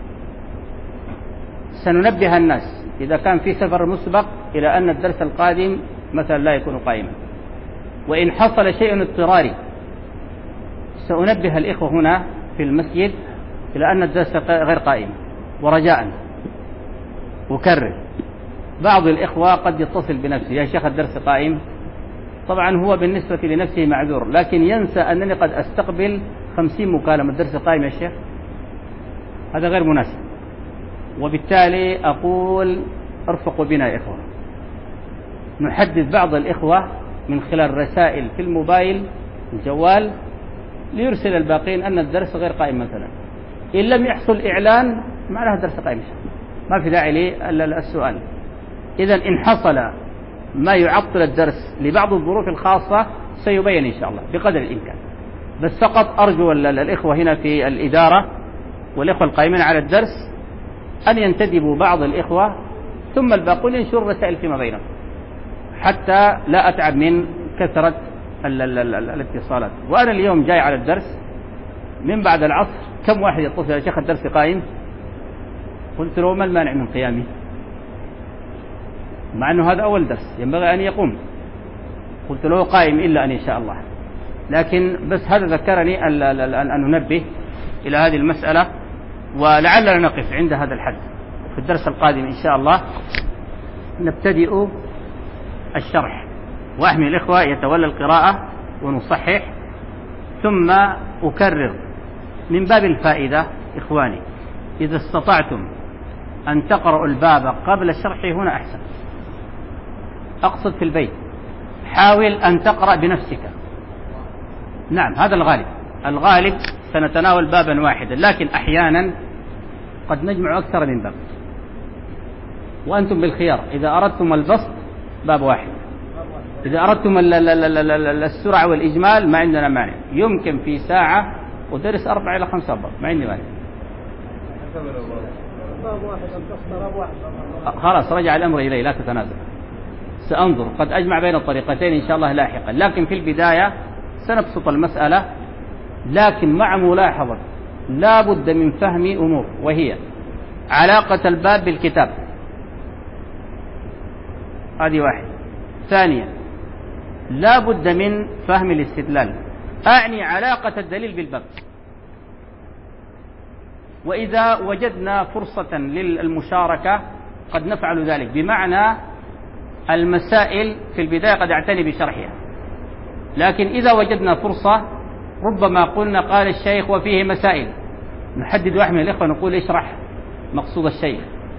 [SPEAKER 1] سننبه الناس إذا كان في سفر مسبق إلى أن الدرس القادم مثلا لا يكون قائما. وإن حصل شيء اضطراري سأنبه الإخوة هنا في المسجد إلى أن الدرس غير قائم. ورجاء أكرر، بعض الإخوة قد يتصل بنفسه يا شيخ الدرس قائم، طبعا هو بالنسبة لنفسه معذور، لكن ينسى أنني قد أستقبل خمسين مكالمة الدرس قائم يا شيخ. هذا غير مناسب. وبالتالي أقول ارفقوا بنا يا إخوة، نحدث بعض الإخوة من خلال رسائل في الموبايل الجوال ليرسل الباقين أن الدرس غير قائم مثلا. إن لم يحصل إعلان معناه الدرس قائم، ما في داعي للسؤال. إذا إن حصل ما يعطل الدرس لبعض الظروف الخاصة سيبين إن شاء الله بقدر الإمكان. بس فقط أرجو الإخوة هنا في الإدارة والإخوة القائمين على الدرس أن ينتدبوا بعض الإخوة ثم الباقون ينشروا الرسائل فيما بينهم حتى لا أتعب من كثرة ال ال ال ال الاتصالات. وأنا اليوم جاي على الدرس من بعد العصر كم واحد يتصل يا شيخ الدرس قائم؟ قلت له ما المانع من قيامي؟ مع أنه هذا أول درس ينبغي أن يقوم. قلت له قائم إلا أن إن شاء الله، لكن بس هذا ذكرني أن ننبه إلى هذه المسألة، ولعلنا نقف عند هذا الحد. في الدرس القادم إن شاء الله نبتدئ الشرح، وأحمل الإخوة يتولى القراءة ونصحح. ثم أكرر من باب الفائدة إخواني، إذا استطعتم أن تقرأوا الباب قبل شرحه هنا أحسن. أقصد في البيت حاول أن تقرأ بنفسك. نعم هذا الغالب، الغالب سنتناول بابا واحدا، لكن أحيانا قد نجمع أكثر من باب، وأنتم بالخيار. إذا أردتم البسط باب واحد، إذا أردتم السرعة والإجمال ما عندنا مانع، يمكن في ساعة ودرس أربعة إلى خمسة أبواب ما عندي مانع. خلاص رجع الأمر إلي لا تتنازل، سأنظر قد أجمع بين الطريقتين إن شاء الله لاحقا، لكن في البداية سنبسط المسألة، لكن مع ملاحظة لا بد من فهم أمور، وهي علاقة الباب بالكتاب، هذه واحد. ثانيا لا بد من فهم الاستدلال، أعني علاقة الدليل بالباب. وإذا وجدنا فرصة للمشاركة قد نفعل ذلك، بمعنى المسائل في البداية قد أعتني بشرحها، لكن إذا وجدنا فرصة ربما قلنا قال الشيخ وفيه مسائل، نحدد واحد من الإخوة نقول اشرح مقصود الشيخ،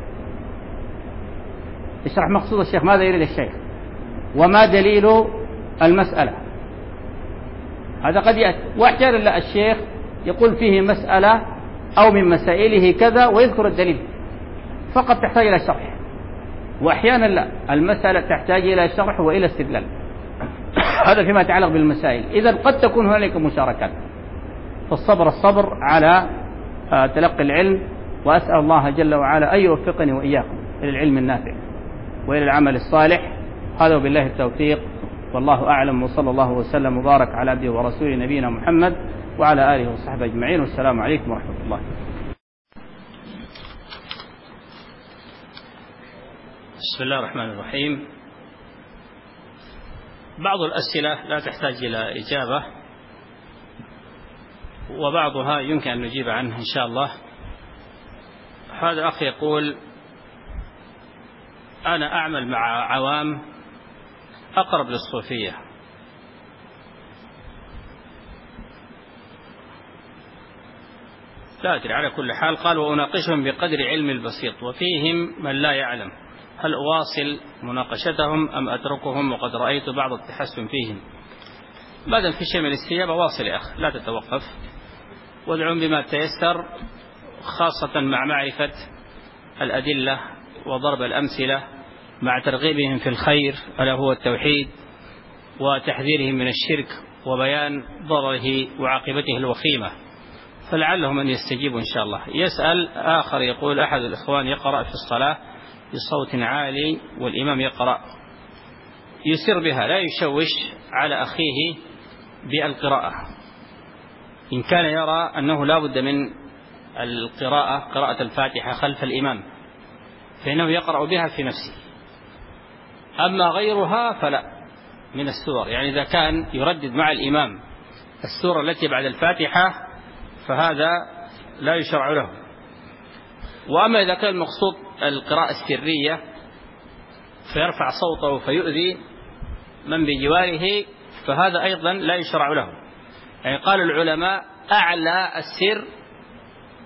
[SPEAKER 1] اشرح مقصود الشيخ، ماذا يريد الشيخ وما دليل المسألة. هذا قد يأتي. وأحيانا لا، الشيخ يقول فيه مسألة أو من مسائله كذا ويذكر الدليل فقط تحتاج إلى شرح، وأحيانا لا، المسألة تحتاج إلى شرح وإلى استدلال. هذا فيما يتعلق بالمسائل. إذن قد تكون هنالك مشاركات، فالصبر الصبر على تلقي العلم، وأسأل الله جل وعلا أن يوفقني وإياكم إلى العلم النافع وإلى العمل الصالح. هذا وبالله التوفيق، والله أعلم، وصلى الله وسلم وبارك على عبده ورسوله نبينا محمد وعلى آله وصحبه أجمعين، والسلام عليكم ورحمة الله.
[SPEAKER 2] بسم الله الرحمن الرحيم. بعض الأسئلة لا تحتاج إلى إجابة، وبعضها يمكن أن نجيب عنه إن شاء الله. هذا أخ يقول: أنا أعمل مع عوام أقرب للصوفية، لا أدري، على كل حال قال: وأناقشهم بقدر علم البسيط، وفيهم من لا يعلم، هل أواصل مناقشتهم أم أتركهم وقد رأيت بعض التحسن فيهم؟ بعد في شيء من الاستجابة واصل يا أخ، لا تتوقف، وادعون بما تيسر، خاصة مع معرفة الأدلة وضرب الأمثلة، مع ترغيبهم في الخير ألا هو التوحيد، وتحذيرهم من الشرك، وبيان ضرره وعاقبته الوخيمة، فلعلهم أن يستجيبوا إن شاء الله. يسأل آخر يقول: أحد الإخوان يقرأ في الصلاة بصوت عالي والإمام يقرأ يسر بها، لا يشوش على أخيه بالقراءة، إن كان يرى أنه لا بد من القراءة قراءة الفاتحة خلف الإمام فإنه يقرأ بها في نفسه، أما غيرها فلا من السور، يعني إذا كان يردد مع الإمام السورة التي بعد الفاتحة فهذا لا يشرع له. وأما إذا كان المقصود القراءة السرية فيرفع صوته فيؤذي من بجواره فهذا أيضا لا يشرع له. يعني قال العلماء: أعلى السر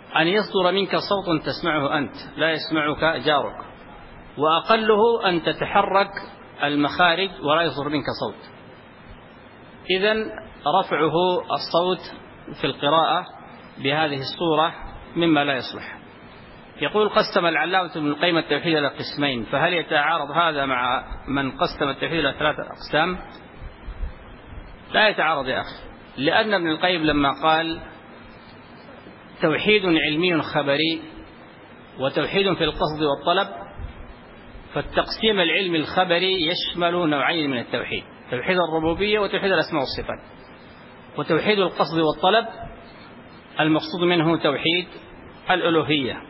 [SPEAKER 2] أن يصدر منك صوت تسمعه أنت لا يسمعك جارك، وأقله أن تتحرك المخارج ولا يصدر منك صوت. إذن رفعه الصوت في القراءة بهذه الصورة مما لا يصلح. يقول: قسم العلامة ابن القيم التوحيد إلى قسمين، فهل يتعارض هذا مع من قسم التوحيد إلى ثلاثة أقسام؟ لا يتعارض يا أخي، لأن ابن القيم لما قال توحيد علمي خبري وتوحيد في القصد والطلب، فالتقسيم العلمي الخبري يشمل نوعين من التوحيد: توحيد الربوبية وتوحيد الأسماء والصفات. وتوحيد القصد والطلب المقصود منه توحيد الألوهية.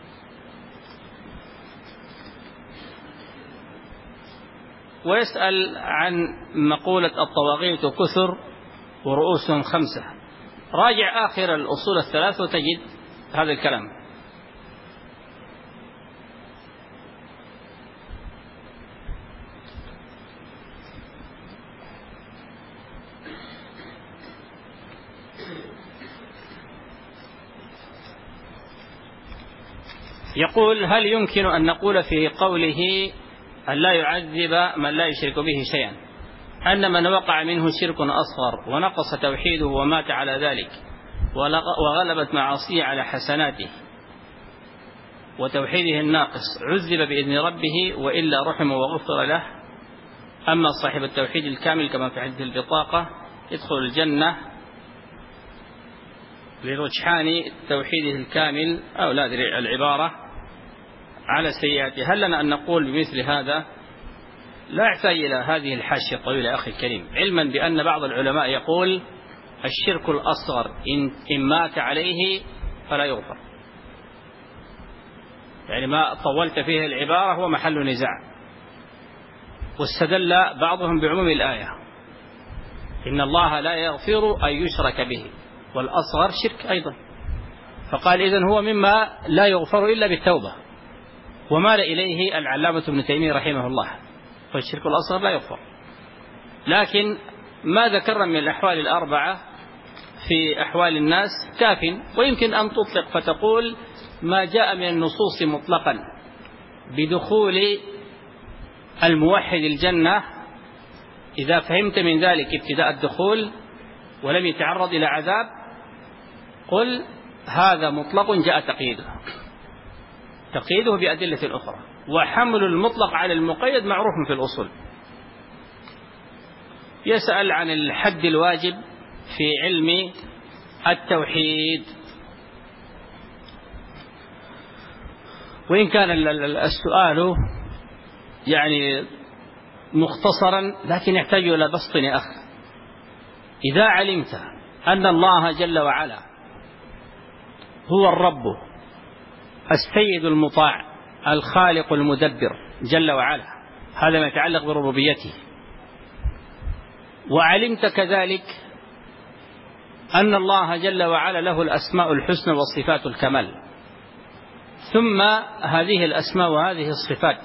[SPEAKER 2] ويسأل عن مقولة الطواغيت كثر ورؤوسهم خمسة. راجع آخر الأصول الثلاث وتجد هذا الكلام. يقول: هل يمكن أن نقول في قوله أن لا يعذب من لا يشرك به شيئا أن من وقع منه شرك أصغر ونقص توحيده ومات على ذلك وغلبت معاصيه على حسناته وتوحيده الناقص عذب بإذن ربه وإلا رحم وغفر له، أما صاحب التوحيد الكامل كما في حديث البطاقة يدخل الجنة لرجحان توحيده الكامل أو لا أدري العبارة على سيئاته؟ هل لنا أن نقول بمثل هذا؟ لا يحتاج إلى هذه الحاشية الطويلة أخي الكريم، علما بأن بعض العلماء يقول الشرك الأصغر إن مات عليه فلا يغفر، يعني ما طولت فيه العبارة هو محل نزاع. واستدل بعضهم بعموم الآية إن الله لا يغفر أن يشرك به، والأصغر شرك أيضا، فقال إذن هو مما لا يغفر إلا بالتوبة، ومال إليه العلامة ابن تيمية رحمه الله، فالشرك الأصغر لا يغفر. لكن ما ذكرنا من الأحوال الأربعة في أحوال الناس كاف، ويمكن أن تطلق فتقول ما جاء من النصوص مطلقا بدخول الموحد الجنة إذا فهمت من ذلك ابتداء الدخول ولم يتعرض إلى عذاب قل هذا مطلق جاء تقييده تقييده بأدلة أخرى، وحمل المطلق على المقيد معروف في الأصول. يسأل عن الحد الواجب في علم التوحيد، وإن كان السؤال يعني مختصرا لكن يحتاج إلى بسط يا أخ. إذا علمت أن الله جل وعلا هو الرب السيد المطاع الخالق المدبر جل وعلا، هذا ما يتعلق بربوبيته، وعلمت كذلك أن الله جل وعلا له الأسماء الحسنى والصفات الكمال، ثم هذه الأسماء وهذه الصفات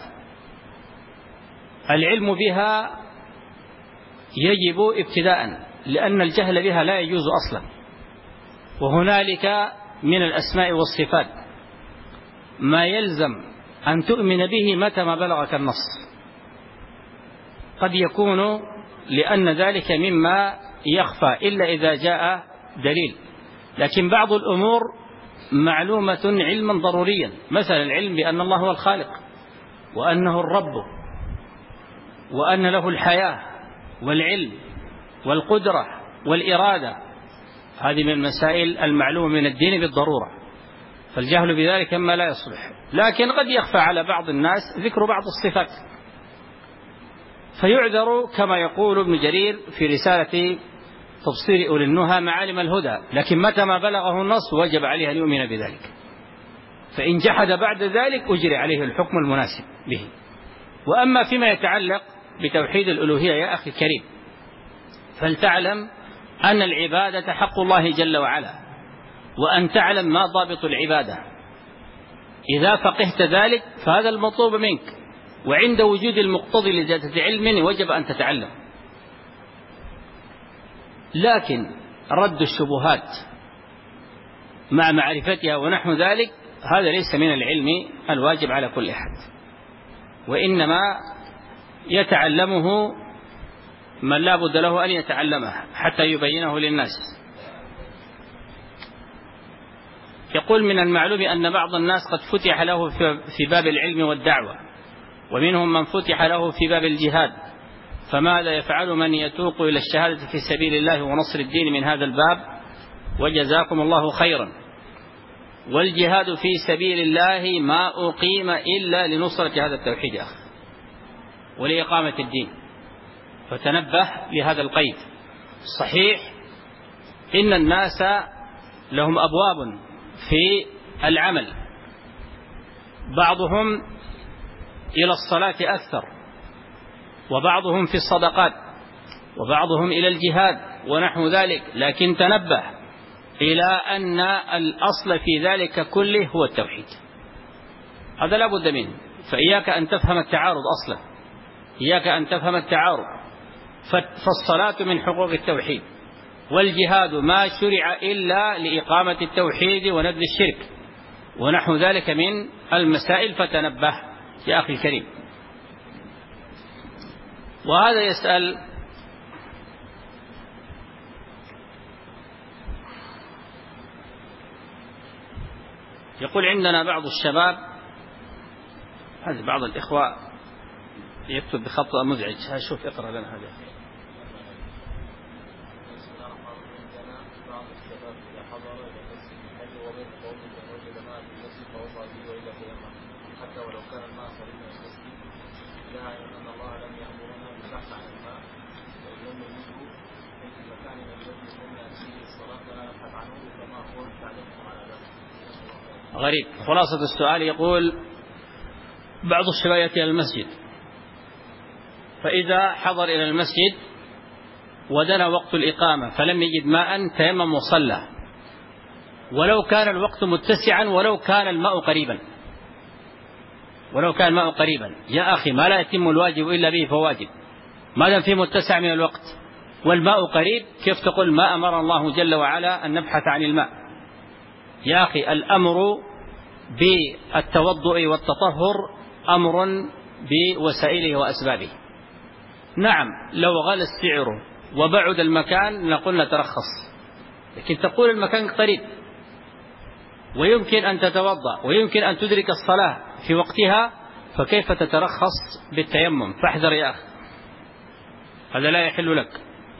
[SPEAKER 2] العلم بها يجب ابتداء، لأن الجهل بها لا يجوز أصلا. وهنالك من الأسماء والصفات ما يلزم أن تؤمن به متى ما بلغك النص، قد يكون لأن ذلك مما يخفى إلا إذا جاء دليل، لكن بعض الأمور معلومة علما ضروريا، مثلا العلم بأن الله هو الخالق وأنه الرب وأن له الحياة والعلم والقدرة والإرادة، هذه من المسائل المعلومة من الدين بالضرورة، فالجهل بذلك ما لا يصلح. لكن قد يخفى على بعض الناس ذكر بعض الصفات فيعذر كما يقول ابن جرير في رسالة تبصير أولي النهى معالم الهدى، لكن متى ما بلغه النص وجب عليه أن يؤمن بذلك، فإن جحد بعد ذلك أجري عليه الحكم المناسب به. وأما فيما يتعلق بتوحيد الألوهية يا أخي الكريم، فلتعلم أن العبادة حق الله جل وعلا، وأن تعلم ما ضابط العبادة. إذا فقهت ذلك فهذا المطلوب منك، وعند وجود المقتضي لزيادة علم وجب أن تتعلم. لكن رد الشبهات مع معرفتها ونحو ذلك، هذا ليس من العلم الواجب على كل أحد، وإنما يتعلمه من لا بد له أن يتعلمه حتى يبينه للناس. يقول: من المعلوم أن بعض الناس قد فتح له في باب العلم والدعوة، ومنهم من فتح له في باب الجهاد، فماذا يفعل من يتوق إلى الشهادة في سبيل الله ونصر الدين من هذا الباب؟ وجزاكم الله خيرا. والجهاد في سبيل الله ما أقيم إلا لنصرة هذا التوحيد يا أخي ولإقامة الدين، فتنبه لهذا القيد. صحيح إن الناس لهم أبواب في العمل، بعضهم إلى الصلاة أكثر، وبعضهم في الصدقات، وبعضهم إلى الجهاد ونحو ذلك، لكن تنبه إلى أن الأصل في ذلك كله هو التوحيد، هذا لا بد منه. فإياك أن تفهم التعارض أصلا، إياك أن تفهم التعارض. فالصلاة من حقوق التوحيد، والجهاد ما شرع إلا لإقامة التوحيد ونبذ الشرك ونحو ذلك من المسائل، فتنبه يا أخي الكريم. وهذا يسأل: يقول: عندنا بعض الشباب، هذا بعض الإخوة يكتب بخط مزعج، شوف اقرأ لنا هذا. غريب. خلاصة السؤال، يقول: بعض الشباب يأتي إلى المسجد، فإذا حضر إلى المسجد ودنا وقت الإقامة فلم يجد ماء تيمم وصلى، ولو كان الوقت متسعا، ولو كان الماء قريبا، ولو كان الماء قريبا. يا أخي، ما لا يتم الواجب إلا به فواجب، ما دام فيه متسع من الوقت والماء قريب، كيف تقول ما أمر الله جل وعلا أن نبحث عن الماء؟ يا أخي، الأمر بالتوضؤ والتطهر أمر بوسائله وأسبابه. نعم، لو غلى السعر وبعد المكان نقول نترخص، لكن تقول المكان قريب ويمكن أن تتوضأ ويمكن أن تدرك الصلاة في وقتها، فكيف تترخص بالتيمم؟ فاحذر يا أخي، هذا لا يحل لك.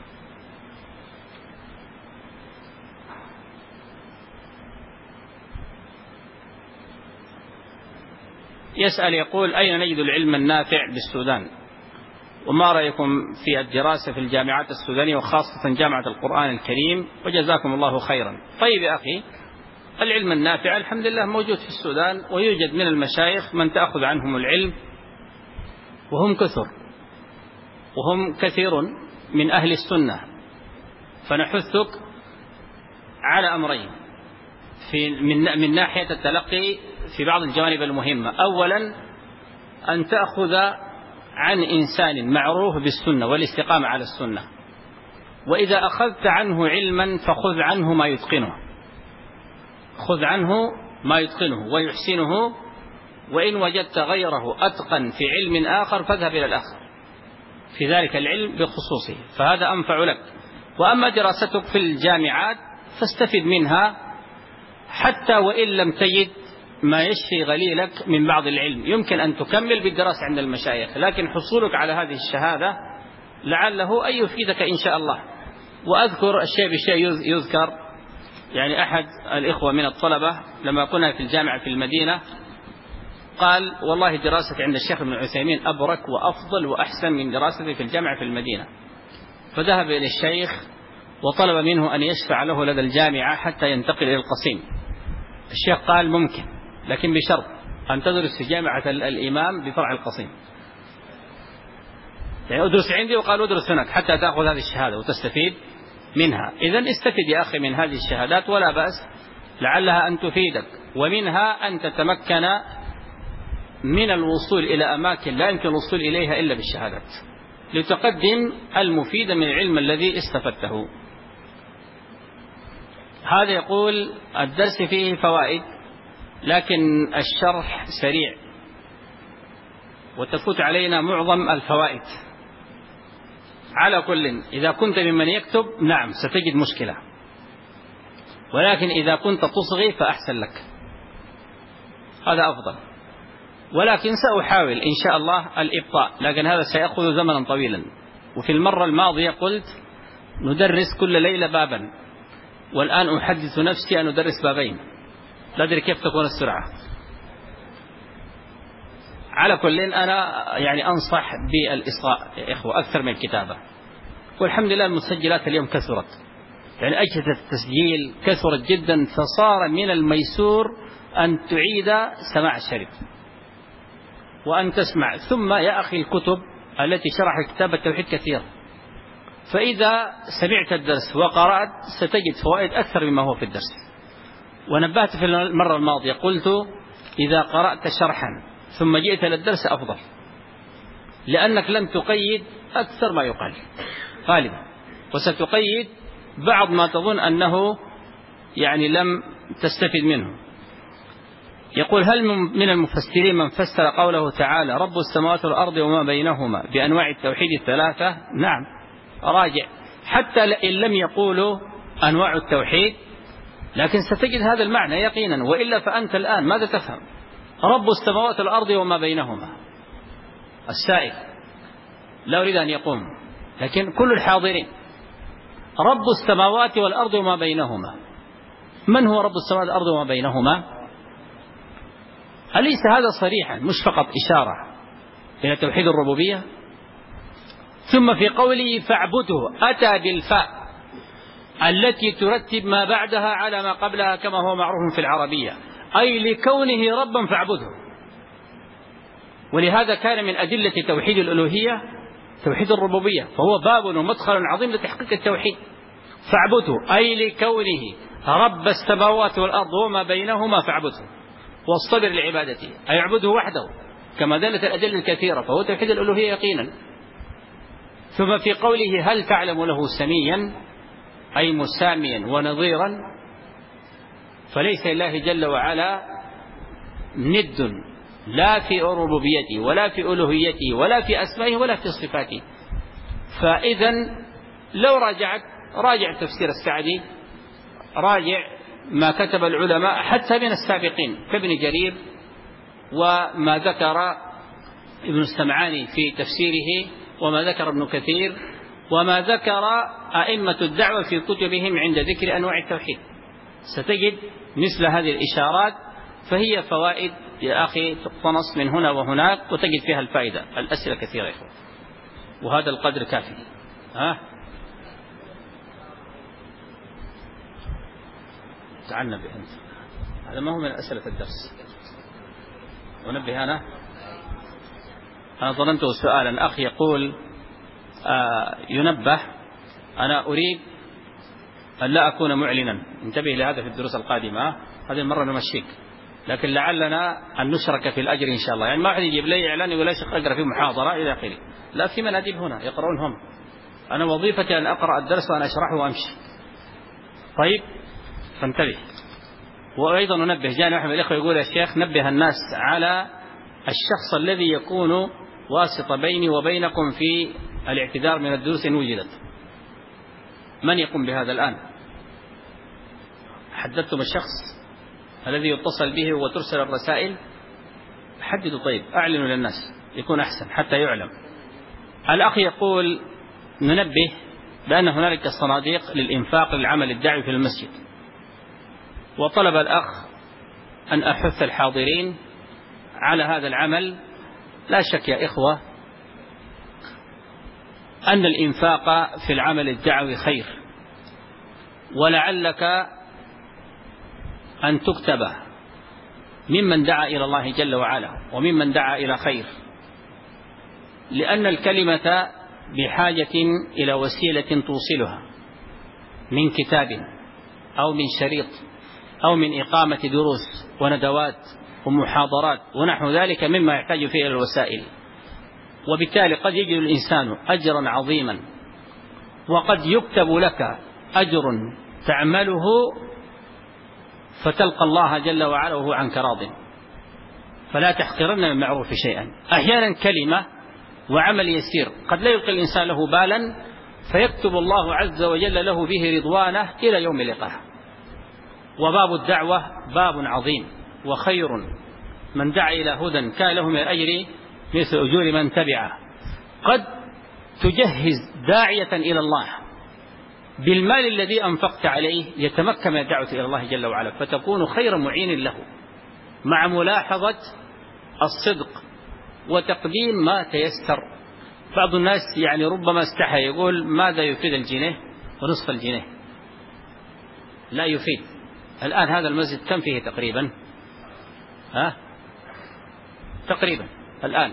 [SPEAKER 2] يسأل يقول: أين نجد العلم النافع بالسودان؟ وما رأيكم في الدراسة في الجامعات السودانية وخاصة جامعة القرآن الكريم؟ وجزاكم الله خيرا. طيب يا أخي، العلم النافع الحمد لله موجود في السودان، ويوجد من المشايخ من تأخذ عنهم العلم، وهم كثر، وهم كثير من أهل السنة. فنحثك على أمرين في من, من ناحية التلقي في بعض الجوانب المهمة. أولا، أن تأخذ عن إنسان معروف بالسنة والاستقامة على السنة، وإذا أخذت عنه علما فخذ عنه ما يتقنه، خذ عنه ما يتقنه ويحسنه، وإن وجدت غيره أتقن في علم آخر فاذهب إلى الآخر في ذلك العلم بخصوصه، فهذا أنفع لك. وأما دراستك في الجامعات فاستفد منها، حتى وإن لم تجد ما يشفي غليلك من بعض العلم يمكن أن تكمل بالدراسة عند المشايخ، لكن حصولك على هذه الشهادة لعله أن يفيدك إن شاء الله. وأذكر الشيء بالشيء يذكر، يعني أحد الإخوة من الطلبة لما كنا في الجامعة في المدينة قال: والله دراستي عند الشيخ ابن عثيمين أبرك وأفضل وأحسن من دراستي في الجامعة في المدينة. فذهب إلى الشيخ وطلب منه أن يشفع له لدى الجامعة حتى ينتقل إلى القصيم. الشيخ قال: ممكن، لكن بشرط أن تدرس في جامعة الإمام بفرع القصيم، يعني أدرس عندي، وقال أدرس هناك حتى تأخذ هذه الشهادة وتستفيد منها. إذن استفد يا أخي من هذه الشهادات ولا بأس، لعلها أن تفيدك، ومنها أن تتمكن من الوصول إلى أماكن لا يمكن الوصول إليها إلا بالشهادات، لتقدم المفيد من العلم الذي استفدته. هذا يقول الدرس فيه فوائد لكن الشرح سريع وتفوت علينا معظم الفوائد. على كل، إذا كنت ممن يكتب نعم ستجد مشكلة، ولكن إذا كنت تصغي فأحسن لك، هذا أفضل. ولكن سأحاول إن شاء الله الإبطاء، لكن هذا سيأخذ زمنا طويلا. وفي المرة الماضية قلت ندرس كل ليلة بابا، والآن أحدث نفسي أن أدرس بابين، لا أدري كيف تكون السرعة. على كل أنا يعني أنصح بالإصغاء يا إخوة أكثر من الكتابة. والحمد لله المسجلات اليوم كثرت، يعني أجهزة التسجيل كثرت جدا، فصار من الميسور أن تعيد سماع الشريط وأن تسمع. ثم يا أخي الكتب التي شرحت كتاب التوحيد كثيرة، فإذا سمعت الدرس وقرأت ستجد فوائد أكثر مما هو في الدرس. ونبهت في المرة الماضية قلت إذا قرأت شرحا ثم جئت للدرس أفضل، لأنك لن تقيد أكثر ما يقال غالبا، وستقيد بعض ما تظن أنه يعني لم تستفد منه. يقول هل من المفسرين من فسر قوله تعالى رب السماوات والأرض وما بينهما بأنواع التوحيد الثلاثة؟ نعم، راجع حتى إن لم يقولوا أنواع التوحيد، لكن ستجد هذا المعنى يقينا. وإلا فأنت الآن ماذا تفهم؟ رب السماوات والأرض وما بينهما، السائل لا أريد أن يقوم، لكن كل الحاضرين رب السماوات والأرض وما بينهما، من هو رب السماوات والأرض وما بينهما؟ أليس هذا صريحا مش فقط إشارة إلى توحيد الربوبية؟ ثم في قوله فاعبده أتى بالفاء التي ترتب ما بعدها على ما قبلها كما هو معروف في العربية، أي لكونه ربا فاعبده. ولهذا كان من أدلة توحيد الألوهية توحيد الربوبية، فهو باب ومدخل عظيم لتحقيق التوحيد. فاعبده أي لكونه رب السماوات والأرض وما بينهما فاعبده واصطبر لعبادته، أي اعبده وحده كما دلت الأدلة الكثيرة، فهو توحيد الألوهية يقينا. ثم في قوله هل تعلم له سميا أي مساميا ونظيرا، فليس لله جل وعلا ند لا في ربوبيته ولا في ألوهيته ولا في أسمائه ولا في صفاته. فإذا لو راجعت راجع تفسير السعدي، راجع ما كتب العلماء حتى من السابقين كابن جرير، وما ذكر ابن السمعاني في تفسيره، وما ذكر ابن كثير، وما ذكر أئمة الدعوة في كتبهم عند ذكر أنواع التوحيد، ستجد مثل هذه الإشارات. فهي فوائد يا أخي تقتنص من هنا وهناك وتجد فيها الفائدة. الأسئلة كثيرة يا إخوة، وهذا القدر كافي. ها تعال نبه أنت، هذا ما هو من أسئلة الدرس. ونبه أنا أنا ظننته سؤالا. أخي يقول آه ينبه، أنا أريد أن لا أكون معلنا، انتبه لهذا في الدروس القادمة، هذه المرة نمشيك، لكن لعلنا أن نشرك في الأجر إن شاء الله. يعني ما أحد يجيب لي إعلان يقول لي شيخ أقرأ في محاضرة إلى آخره، لا، في مناديب هنا يقرؤون هم، أنا وظيفتي أن أقرأ الدرس وأنا أشرحه وأمشي. طيب فانتبه. وأيضا ننبه، جاءنا أحد الإخوة يقول يا شيخ نبه الناس على الشخص الذي يكون واسطة بيني وبينكم في الاعتذار من الدروس إن وجدت. من يقوم بهذا الآن؟ حددتم الشخص الذي يتصل به وترسل الرسائل؟ حددوا. طيب أعلنوا للناس يكون أحسن حتى يعلم. الأخ يقول ننبه بأن هنالك صناديق للإنفاق للعمل الدعوي في المسجد، وطلب الأخ أن أحث الحاضرين على هذا العمل. لا شك يا إخوة أن الإنفاق في العمل الدعوي خير، ولعلك أن تكتب ممن دعا إلى الله جل وعلا وممن دعا إلى خير، لأن الكلمة بحاجة إلى وسيلة توصلها من كتاب أو من شريط أو من إقامة دروس وندوات ومحاضرات ونحو ذلك مما يحتاج فيه إلى الوسائل. وبالتالي قد يجد الإنسان أجرا عظيما، وقد يكتب لك أجر تعمله فتلقى الله جل وعلا وهو عنك راض. فلا تحقرن من المعروف شيئا. أحيانا كلمة وعمل يسير قد لا يلقي الإنسان له بالا، فيكتب الله عز وجل له به رضوانه إلى يوم لقاه. وباب الدعوة باب عظيم وخير، من دعا إلى هدى كان له من الأجر مثل أجور من تبعه. قد تجهز داعية إلى الله بالمال الذي أنفقت عليه يتمكن من الدعوة إلى الله جل وعلا، فتكون خير معين له، مع ملاحظة الصدق وتقديم ما تيسر. بعض الناس يعني ربما استحى يقول ماذا يفيد الجنيه ونصف الجنيه؟ لا يفيد. الآن هذا المسجد كم فيه تقريبا؟ ها؟ تقريبا الآن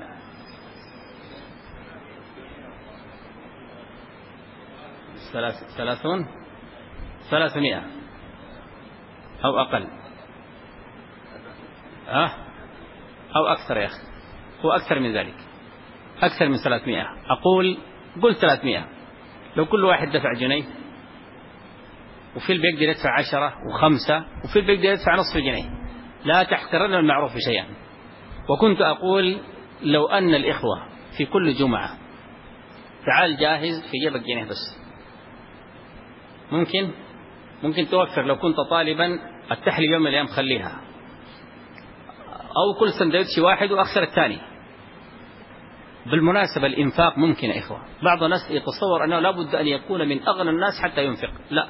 [SPEAKER 2] ثلاثون ثلاثمائة أو أقل، ها؟ أو أكثر يا أخي، هو أكثر من ذلك، أكثر من ثلاثمائة. أقول قل ثلاثمائة. لو كل واحد دفع جنيه، وفي اللي بيقدر يدفع عشرة وخمسة، وفي اللي بيقدر يدفع نصف جنيه، لا تحقرن المعروف شيئا. وكنت أقول لو أن الإخوة في كل جمعة تعال جاهز في جيبك جنيه بس، ممكن ممكن توفر. لو كنت طالبا التحلي يوم من الأيام خليها، أو كل سندوتش واحد وأخسر الثاني. بالمناسبة الإنفاق ممكن يا إخوة. بعض الناس يتصور أنه لابد أن يكون من أغنى الناس حتى ينفق، لا،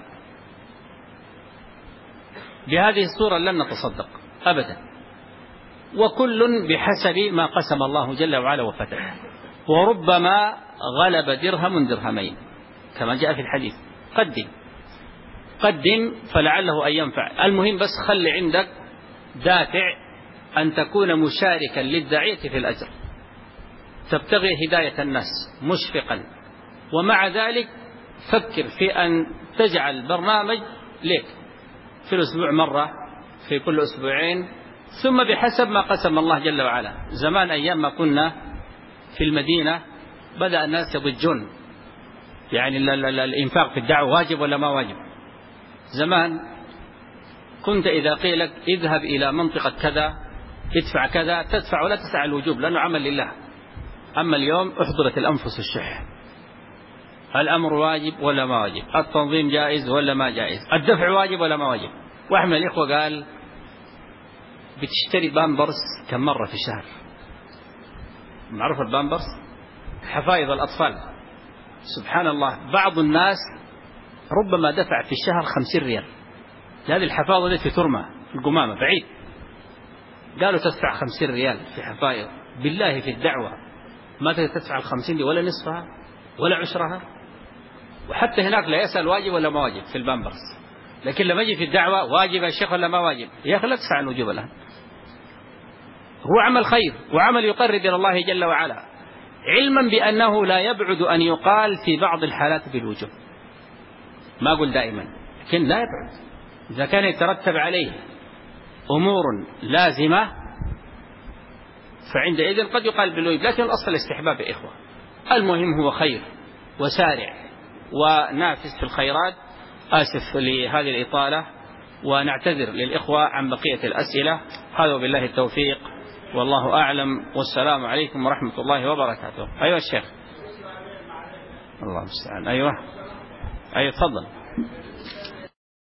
[SPEAKER 2] بهذه الصورة لن نتصدق أبدا. وكل بحسب ما قسم الله جل وعلا وفتح. وربما غلب درهم درهمين كما جاء في الحديث. قدم قدم فلعله أن ينفع. المهم بس خلي عندك دافع أن تكون مشاركا للداعية في الأجر، تبتغي هداية الناس مشفقا، ومع ذلك فكر في أن تجعل برنامج لك في الأسبوع مرة، في كل أسبوعين، ثم بحسب ما قسم الله جل وعلا. زمان أيام ما كنا في المدينة بدأ الناس يضجون، يعني الإنفاق في الدعوة واجب ولا ما واجب. زمان كنت إذا قيل لك اذهب إلى منطقة كذا ادفع كذا تدفع ولا تسعى الوجوب لأنه عمل لله. أما اليوم احضرت الأنفس الشح، الأمر واجب ولا ما واجب، التنظيم جائز ولا ما جائز، الدفع واجب ولا ما واجب. واحد من الإخوة قال بتشتري بامبرز كم مرة في الشهر؟ معروف البامبرز حفايض الأطفال. سبحان الله، بعض الناس ربما دفع في الشهر خمسين ريال لهذه الحفاظة التي ترمى في القمامة بعيد. قالوا تدفع خمسين ريال في حفايض؟ بالله في الدعوة ما تدفع الخمسين دي ولا نصفها ولا عشرها. وحتى هناك لا يسأل واجب ولا ما واجب في البامبرز، لكن لما يجي في الدعوة واجب يا شيخ ولا ما واجب؟ يا أخي لا تدفع الوجوب الآن. هو عمل خير وعمل يقرب إلى الله جل وعلا، علما بأنه لا يبعد أن يقال في بعض الحالات بالوجوب. ما أقول دائما، لكن لا يبعد. إذا كان يترتب عليه أمور لازمة فعندئذ قد يقال بالوجوب، لكن الأصل الاستحباب يا إخوة. المهم هو خير وسارع ونافس في الخيرات. آسف لهذه الإطالة ونعتذر للإخوة عن بقية الأسئلة. هذا وبالله التوفيق والله أعلم، والسلام عليكم ورحمة الله وبركاته. أيها الشيخ. الله المستعان. أيوة أيوة تفضل.